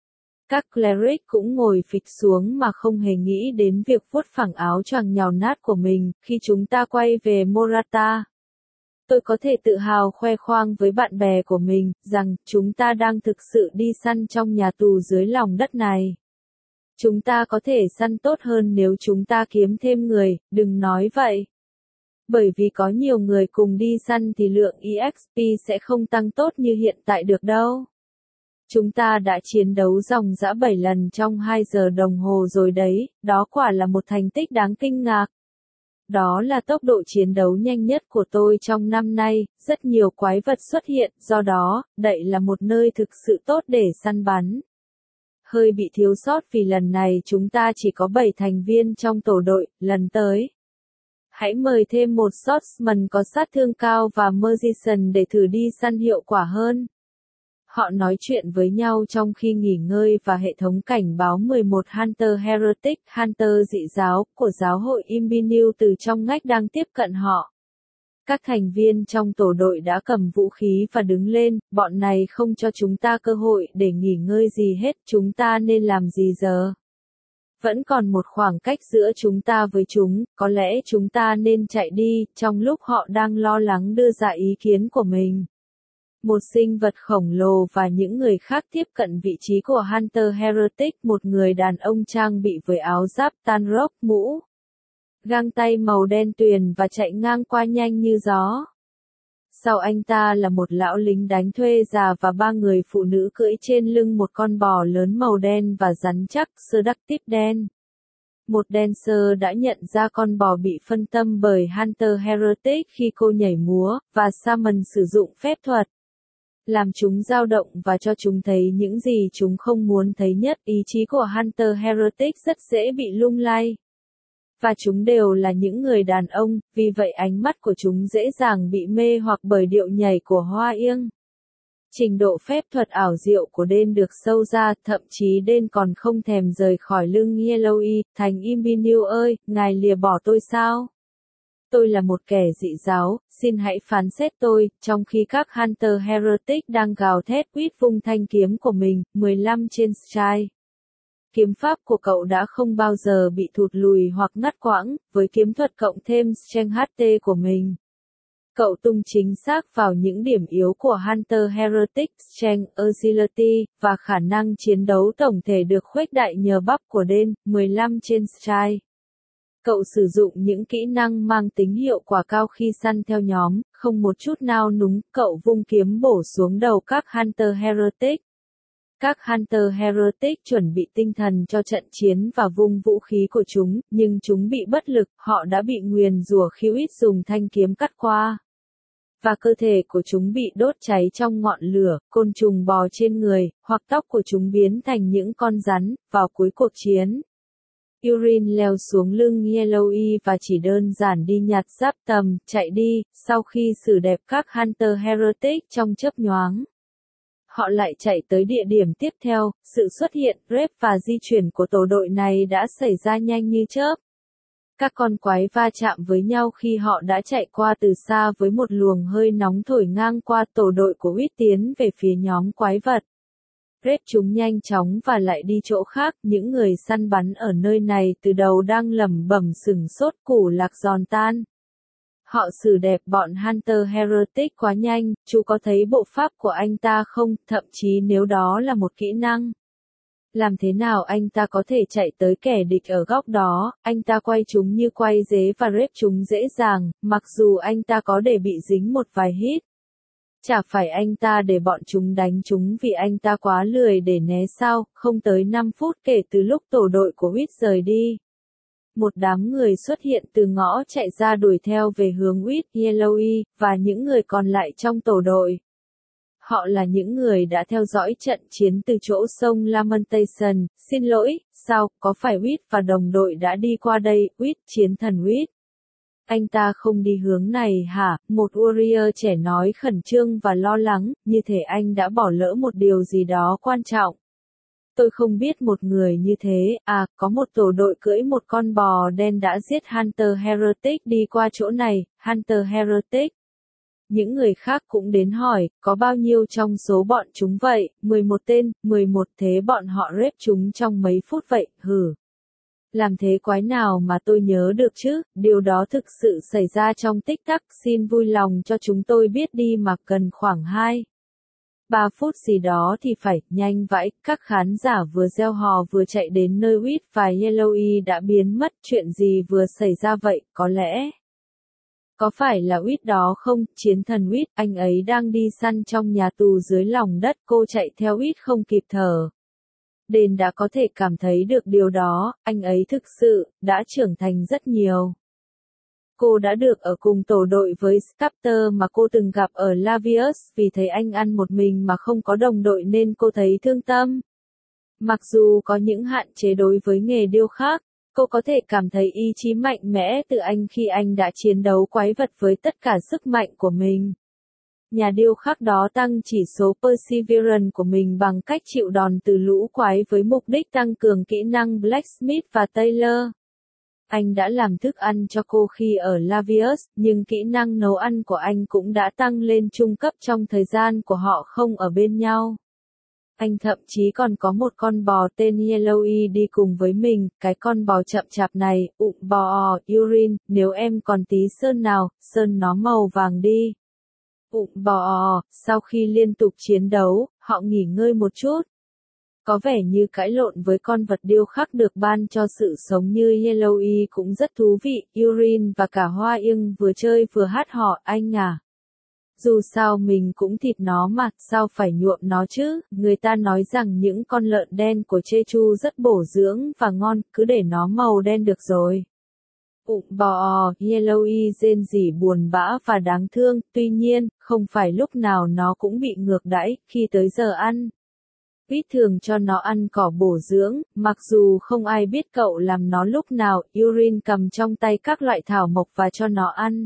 Speaker 1: Các cleric cũng ngồi phịch xuống mà không hề nghĩ đến việc vuốt phẳng áo choàng nhào nát của mình. Khi chúng ta quay về Morata, tôi có thể tự hào khoe khoang với bạn bè của mình, rằng, chúng ta đang thực sự đi săn trong nhà tù dưới lòng đất này. Chúng ta có thể săn tốt hơn nếu chúng ta kiếm thêm người, đừng nói vậy. Bởi vì có nhiều người cùng đi săn thì lượng e ích pê sẽ không tăng tốt như hiện tại được đâu. Chúng ta đã chiến đấu dòng dã bảy lần trong hai giờ đồng hồ rồi đấy, đó quả là một thành tích đáng kinh ngạc. Đó là tốc độ chiến đấu nhanh nhất của tôi trong năm nay, rất nhiều quái vật xuất hiện, do đó, đây là một nơi thực sự tốt để săn bắn. Hơi bị thiếu sót vì lần này chúng ta chỉ có bảy thành viên trong tổ đội, lần tới. Hãy mời thêm một swordsman có sát thương cao và magician để thử đi săn hiệu quả hơn. Họ nói chuyện với nhau trong khi nghỉ ngơi và hệ thống cảnh báo mười một Hunter Heretic, Hunter dị giáo, của giáo hội Imbinil từ trong ngách đang tiếp cận họ. Các thành viên trong tổ đội đã cầm vũ khí và đứng lên, bọn này không cho chúng ta cơ hội để nghỉ ngơi gì hết, chúng ta nên làm gì giờ? Vẫn còn một khoảng cách giữa chúng ta với chúng, có lẽ chúng ta nên chạy đi, trong lúc họ đang lo lắng đưa ra ý kiến của mình. Một sinh vật khổng lồ và những người khác tiếp cận vị trí của Hunter Heretic, một người đàn ông trang bị với áo giáp tan rock, mũ, găng tay màu đen tuyền và chạy ngang qua nhanh như gió. Sau anh ta là một lão lính đánh thuê già và ba người phụ nữ cưỡi trên lưng một con bò lớn màu đen và rắn chắc, seductive đen. Một dancer đã nhận ra con bò bị phân tâm bởi Hunter Heretic khi cô nhảy múa, và summon sử dụng phép thuật. Làm chúng dao động và cho chúng thấy những gì chúng không muốn thấy nhất. Ý chí của Hunter Heretic rất dễ bị lung lay. Và chúng đều là những người đàn ông, vì vậy ánh mắt của chúng dễ dàng bị mê hoặc bởi điệu nhảy của Hoa Yên. Trình độ phép thuật ảo diệu của đen được sâu ra, thậm chí đen còn không thèm rời khỏi lưng Yellowy. Thành Imbinil ơi, ngài lìa bỏ tôi sao? Tôi là một kẻ dị giáo, xin hãy phán xét tôi. Trong khi các Hunter Heretic đang gào thét, Quýt vung thanh kiếm của mình, mười lăm trên strike. Kiếm pháp của cậu đã không bao giờ bị thụt lùi hoặc ngắt quãng, với kiếm thuật cộng thêm Strength hát tê của mình. Cậu tung chính xác vào những điểm yếu của Hunter Heretic, Strength, Agility, và khả năng chiến đấu tổng thể được khuếch đại nhờ bắp của Den, mười lăm trên Strike. Cậu sử dụng những kỹ năng mang tính hiệu quả cao khi săn theo nhóm, không một chút nao núng, cậu vung kiếm bổ xuống đầu các Hunter Heretic. Các Hunter Heretic chuẩn bị tinh thần cho trận chiến và vung vũ khí của chúng, nhưng chúng bị bất lực, họ đã bị nguyền rủa khi Uýt dùng thanh kiếm cắt qua. Và cơ thể của chúng bị đốt cháy trong ngọn lửa, côn trùng bò trên người, hoặc tóc của chúng biến thành những con rắn, vào cuối cuộc chiến. Urin leo xuống lưng Yellowy và chỉ đơn giản đi nhặt giáp tầm, chạy đi, sau khi xử đẹp các Hunter Heretic trong chớp nhoáng. Họ lại chạy tới địa điểm tiếp theo, sự xuất hiện, rep và di chuyển của tổ đội này đã xảy ra nhanh như chớp. Các con quái va chạm với nhau khi họ đã chạy qua từ xa với một luồng hơi nóng thổi ngang qua tổ đội của Uýt tiến về phía nhóm quái vật. Rep chúng nhanh chóng và lại đi chỗ khác, những người săn bắn ở nơi này từ đầu đang lẩm bẩm sửng sốt củ lạc giòn tan. Họ xử đẹp bọn Hunter Heretic quá nhanh, chú có thấy bộ pháp của anh ta không, thậm chí nếu đó là một kỹ năng. Làm thế nào anh ta có thể chạy tới kẻ địch ở góc đó, anh ta quay chúng như quay dế và rep chúng dễ dàng, mặc dù anh ta có để bị dính một vài hit. Chả phải anh ta để bọn chúng đánh chúng vì anh ta quá lười để né sao, không tới năm phút kể từ lúc tổ đội của Uýt rời đi. Một đám người xuất hiện từ ngõ chạy ra đuổi theo về hướng Uýt, Yellowy, và những người còn lại trong tổ đội. Họ là những người đã theo dõi trận chiến từ chỗ sông Lamentation, xin lỗi, sao, có phải Uýt và đồng đội đã đi qua đây, Uýt, chiến thần Uýt. Anh ta không đi hướng này hả? Một warrior trẻ nói khẩn trương và lo lắng, như thể anh đã bỏ lỡ một điều gì đó quan trọng. Tôi không biết một người như thế, à, có một tổ đội cưỡi một con bò đen đã giết Hunter Heretic đi qua chỗ này, Hunter Heretic. Những người khác cũng đến hỏi, có bao nhiêu trong số bọn chúng vậy, mười một tên, mười một thế bọn họ rep chúng trong mấy phút vậy, hử. Làm thế quái nào mà tôi nhớ được chứ, điều đó thực sự xảy ra trong tích tắc, xin vui lòng cho chúng tôi biết đi mà cần khoảng hai. ba phút gì đó thì phải, nhanh vãi, các khán giả vừa reo hò vừa chạy đến nơi Uýt và Yellowy đã biến mất, chuyện gì vừa xảy ra vậy, có lẽ. Có phải là Uýt đó không, chiến thần Uýt, anh ấy đang đi săn trong nhà tù dưới lòng đất, cô chạy theo Uýt không kịp thở. Đền đã có thể cảm thấy được điều đó, anh ấy thực sự, đã trưởng thành rất nhiều. Cô đã được ở cùng tổ đội với Scepter mà cô từng gặp ở Lavius, vì thấy anh ăn một mình mà không có đồng đội nên cô thấy thương tâm. Mặc dù có những hạn chế đối với nghề điêu khắc, cô có thể cảm thấy ý chí mạnh mẽ từ anh khi anh đã chiến đấu quái vật với tất cả sức mạnh của mình. Nhà điêu khắc đó tăng chỉ số Perseverance của mình bằng cách chịu đòn từ lũ quái với mục đích tăng cường kỹ năng Blacksmith và Tailor. Anh đã làm thức ăn cho cô khi ở Lavius, nhưng kỹ năng nấu ăn của anh cũng đã tăng lên trung cấp trong thời gian của họ không ở bên nhau. Anh thậm chí còn có một con bò tên Yellowy đi cùng với mình, cái con bò chậm chạp này, ụm bò, Urin, nếu em còn tí sơn nào, sơn nó màu vàng đi. Ụm bò, sau khi liên tục chiến đấu, họ nghỉ ngơi một chút. Có vẻ như cãi lộn với con vật điêu khắc được ban cho sự sống như Yellowy cũng rất thú vị, Urin và cả Hoa Ưng vừa chơi vừa hát hò, anh à. Dù sao mình cũng thịt nó mà, sao phải nhuộm nó chứ, người ta nói rằng những con lợn đen của Jeju rất bổ dưỡng và ngon, cứ để nó màu đen được rồi. Ụm bò, Yellowy rên rỉ buồn bã và đáng thương, tuy nhiên, không phải lúc nào nó cũng bị ngược đãi, khi tới giờ ăn. Uýt thường cho nó ăn cỏ bổ dưỡng, mặc dù không ai biết cậu làm nó lúc nào, Urin cầm trong tay các loại thảo mộc và cho nó ăn.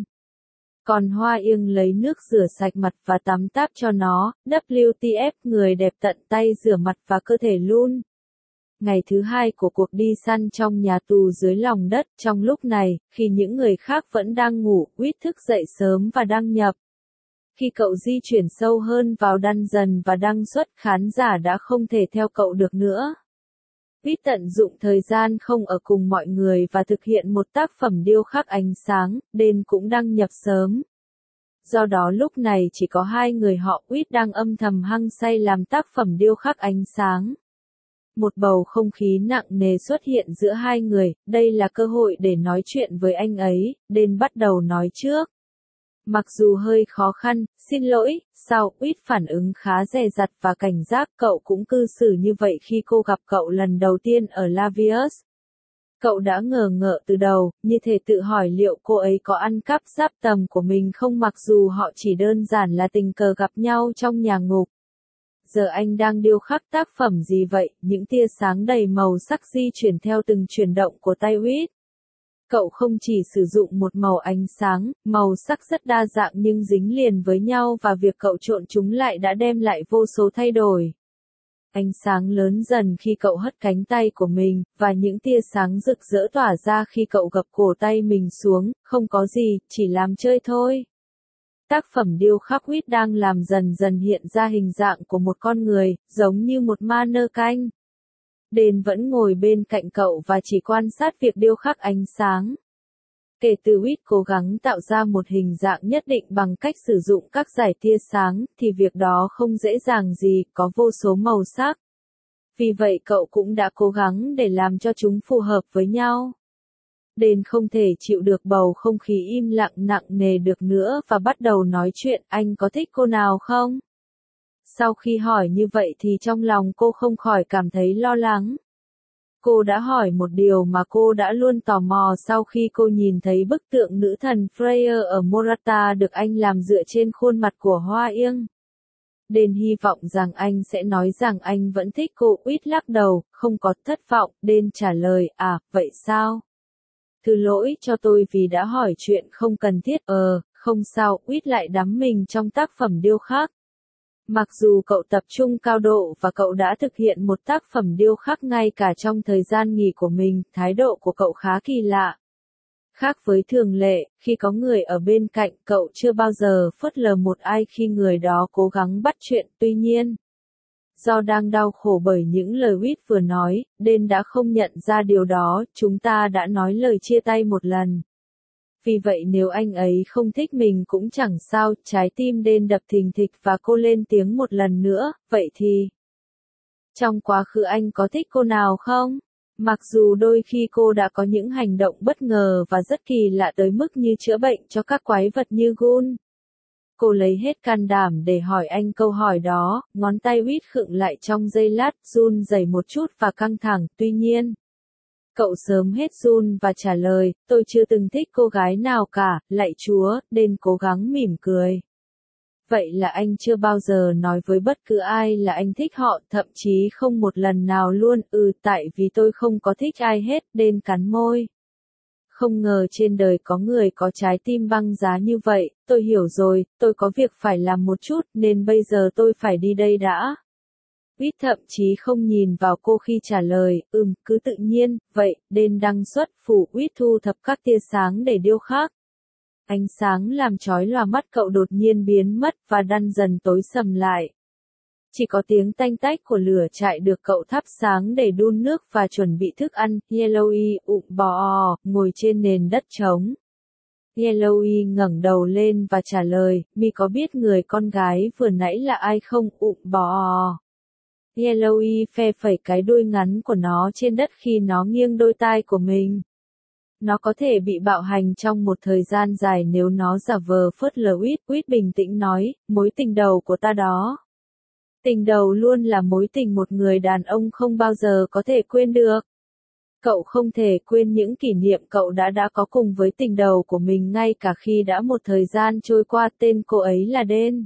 Speaker 1: Còn Hoa Ưng lấy nước rửa sạch mặt và tắm táp cho nó, W T F người đẹp tận tay rửa mặt và cơ thể luôn. Ngày thứ hai của cuộc đi săn trong nhà tù dưới lòng đất, trong lúc này, khi những người khác vẫn đang ngủ, Uýt thức dậy sớm và đăng nhập. Khi cậu di chuyển sâu hơn vào dungeon và đăng xuất, khán giả đã không thể theo cậu được nữa. Uýt tận dụng thời gian không ở cùng mọi người và thực hiện một tác phẩm điêu khắc ánh sáng, Den cũng đăng nhập sớm. Do đó lúc này chỉ có hai người họ Quýt đang âm thầm hăng say làm tác phẩm điêu khắc ánh sáng. Một bầu không khí nặng nề xuất hiện giữa hai người, đây là cơ hội để nói chuyện với anh ấy, Đen bắt đầu nói trước. Mặc dù hơi khó khăn, xin lỗi, sao, Quýt phản ứng khá dè dặt và cảnh giác, cậu cũng cư xử như vậy khi cô gặp cậu lần đầu tiên ở Lavius. Cậu đã ngờ ngợ từ đầu, như thể tự hỏi liệu cô ấy có ăn cắp giáp tầm của mình không, mặc dù họ chỉ đơn giản là tình cờ gặp nhau trong nhà ngục. Giờ anh đang điêu khắc tác phẩm gì vậy? Những tia sáng đầy màu sắc di chuyển theo từng chuyển động của tay Quýt. Cậu không chỉ sử dụng một màu ánh sáng, màu sắc rất đa dạng nhưng dính liền với nhau, và việc cậu trộn chúng lại đã đem lại vô số thay đổi. Ánh sáng lớn dần khi cậu hất cánh tay của mình, và những tia sáng rực rỡ tỏa ra khi cậu gập cổ tay mình xuống, không có gì, chỉ làm chơi thôi. Tác phẩm điêu khắc Quýt đang làm dần dần hiện ra hình dạng của một con người, giống như một ma nơ canh. Đen vẫn ngồi bên cạnh cậu và chỉ quan sát việc điêu khắc ánh sáng. Kể từ Quýt cố gắng tạo ra một hình dạng nhất định bằng cách sử dụng các dải tia sáng, thì việc đó không dễ dàng gì, có vô số màu sắc. Vì vậy cậu cũng đã cố gắng để làm cho chúng phù hợp với nhau. Đen không thể chịu được bầu không khí im lặng nặng nề được nữa và bắt đầu nói chuyện, anh có thích cô nào không? Sau khi hỏi như vậy thì trong lòng cô không khỏi cảm thấy lo lắng. Cô đã hỏi một điều mà cô đã luôn tò mò sau khi cô nhìn thấy bức tượng nữ thần Freya ở Morata được anh làm dựa trên khuôn mặt của Hoa Ương. Đen hy vọng rằng anh sẽ nói rằng anh vẫn thích cô. Quýt lắc đầu, không có thất vọng. Đen trả lời, à, vậy sao? Thứ lỗi cho tôi vì đã hỏi chuyện không cần thiết. Ờ, không sao. Quýt lại đắm mình trong tác phẩm điêu khắc. Mặc dù cậu tập trung cao độ và cậu đã thực hiện một tác phẩm điêu khắc ngay cả trong thời gian nghỉ của mình, thái độ của cậu khá kỳ lạ. Khác với thường lệ, khi có người ở bên cạnh, cậu chưa bao giờ phớt lờ một ai khi người đó cố gắng bắt chuyện. Tuy nhiên, do đang đau khổ bởi những lời Quýt vừa nói, Đen đã không nhận ra điều đó. Chúng ta đã nói lời chia tay một lần. Vì vậy nếu anh ấy không thích mình cũng chẳng sao. Trái tim Đen đập thình thịch và cô lên tiếng một lần nữa, vậy thì trong quá khứ anh có thích cô nào không? Mặc dù đôi khi cô đã có những hành động bất ngờ và rất kỳ lạ tới mức như chữa bệnh cho các quái vật như Gun. Cô lấy hết can đảm để hỏi anh câu hỏi đó, ngón tay Quýt khựng lại trong giây lát, run rẩy một chút và căng thẳng. Tuy nhiên, cậu sớm hết run và trả lời, tôi chưa từng thích cô gái nào cả, lạy Chúa. Đen cố gắng mỉm cười. Vậy là anh chưa bao giờ nói với bất cứ ai là anh thích họ, thậm chí không một lần nào luôn. Ừ, tại vì tôi không có thích ai hết. Đen cắn môi. Không ngờ trên đời có người có trái tim băng giá như vậy. Tôi hiểu rồi, tôi có việc phải làm một chút nên bây giờ tôi phải đi đây đã. Quýt thậm chí không nhìn vào cô khi trả lời, ừm, cứ tự nhiên. Vậy, Đen đăng xuất phủ. Quýt thu thập các tia sáng để điêu khắc. Ánh sáng làm chói lòa mắt cậu đột nhiên biến mất và đan dần tối sầm lại. Chỉ có tiếng tanh tách của lửa trại được cậu thắp sáng để đun nước và chuẩn bị thức ăn. Yellowy ụm bò ngồi trên nền đất trống. Yellowy ngẩng đầu lên và trả lời, mi có biết người con gái vừa nãy là ai không? Ụm bò. Yellowy phe phẩy cái đuôi ngắn của nó trên đất khi nó nghiêng đôi tai của mình. Nó có thể bị bạo hành trong một thời gian dài nếu nó giả vờ phớt lờ Quýt. Quýt bình tĩnh nói, mối tình đầu của ta đó. Tình đầu luôn là mối tình một người đàn ông không bao giờ có thể quên được. Cậu không thể quên những kỷ niệm cậu đã đã có cùng với tình đầu của mình ngay cả khi đã một thời gian trôi qua. Tên cô ấy là Đen.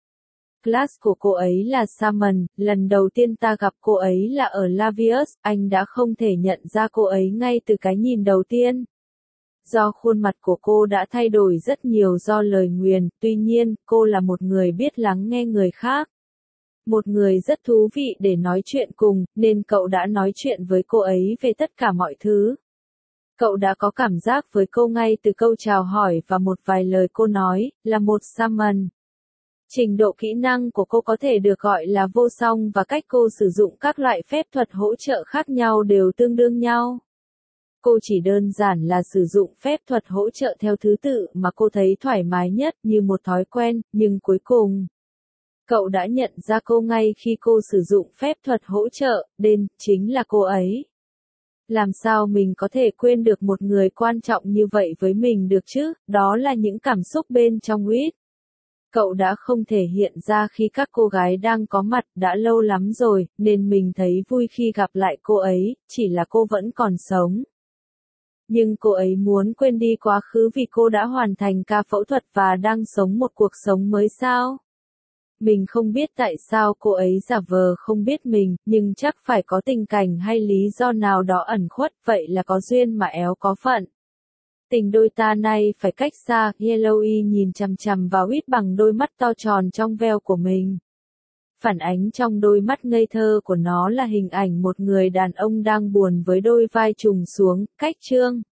Speaker 1: Class của cô ấy là Salmon. Lần đầu tiên ta gặp cô ấy là ở Lavius, anh đã không thể nhận ra cô ấy ngay từ cái nhìn đầu tiên. Do khuôn mặt của cô đã thay đổi rất nhiều do lời nguyền, tuy nhiên, cô là một người biết lắng nghe người khác. Một người rất thú vị để nói chuyện cùng, nên cậu đã nói chuyện với cô ấy về tất cả mọi thứ. Cậu đã có cảm giác với cô ngay từ câu chào hỏi và một vài lời cô nói, là một Salmon. Trình độ kỹ năng của cô có thể được gọi là vô song và cách cô sử dụng các loại phép thuật hỗ trợ khác nhau đều tương đương nhau. Cô chỉ đơn giản là sử dụng phép thuật hỗ trợ theo thứ tự mà cô thấy thoải mái nhất như một thói quen, nhưng cuối cùng, cậu đã nhận ra cô ngay khi cô sử dụng phép thuật hỗ trợ, đến chính là cô ấy. Làm sao mình có thể quên được một người quan trọng như vậy với mình được chứ, đó là những cảm xúc bên trong Whit. Cậu đã không thể hiện ra khi các cô gái đang có mặt đã lâu lắm rồi, nên mình thấy vui khi gặp lại cô ấy, chỉ là cô vẫn còn sống. Nhưng cô ấy muốn quên đi quá khứ vì cô đã hoàn thành ca phẫu thuật và đang sống một cuộc sống mới sao? Mình không biết tại sao cô ấy giả vờ không biết mình, nhưng chắc phải có tình cảnh hay lý do nào đó ẩn khuất, vậy là có duyên mà éo có phận. Tình đôi ta nay phải cách xa, Yellowy nhìn chằm chằm vào Whit bằng đôi mắt to tròn trong veo của mình. Phản ánh trong đôi mắt ngây thơ của nó là hình ảnh một người đàn ông đang buồn với đôi vai trùng xuống, cách trương.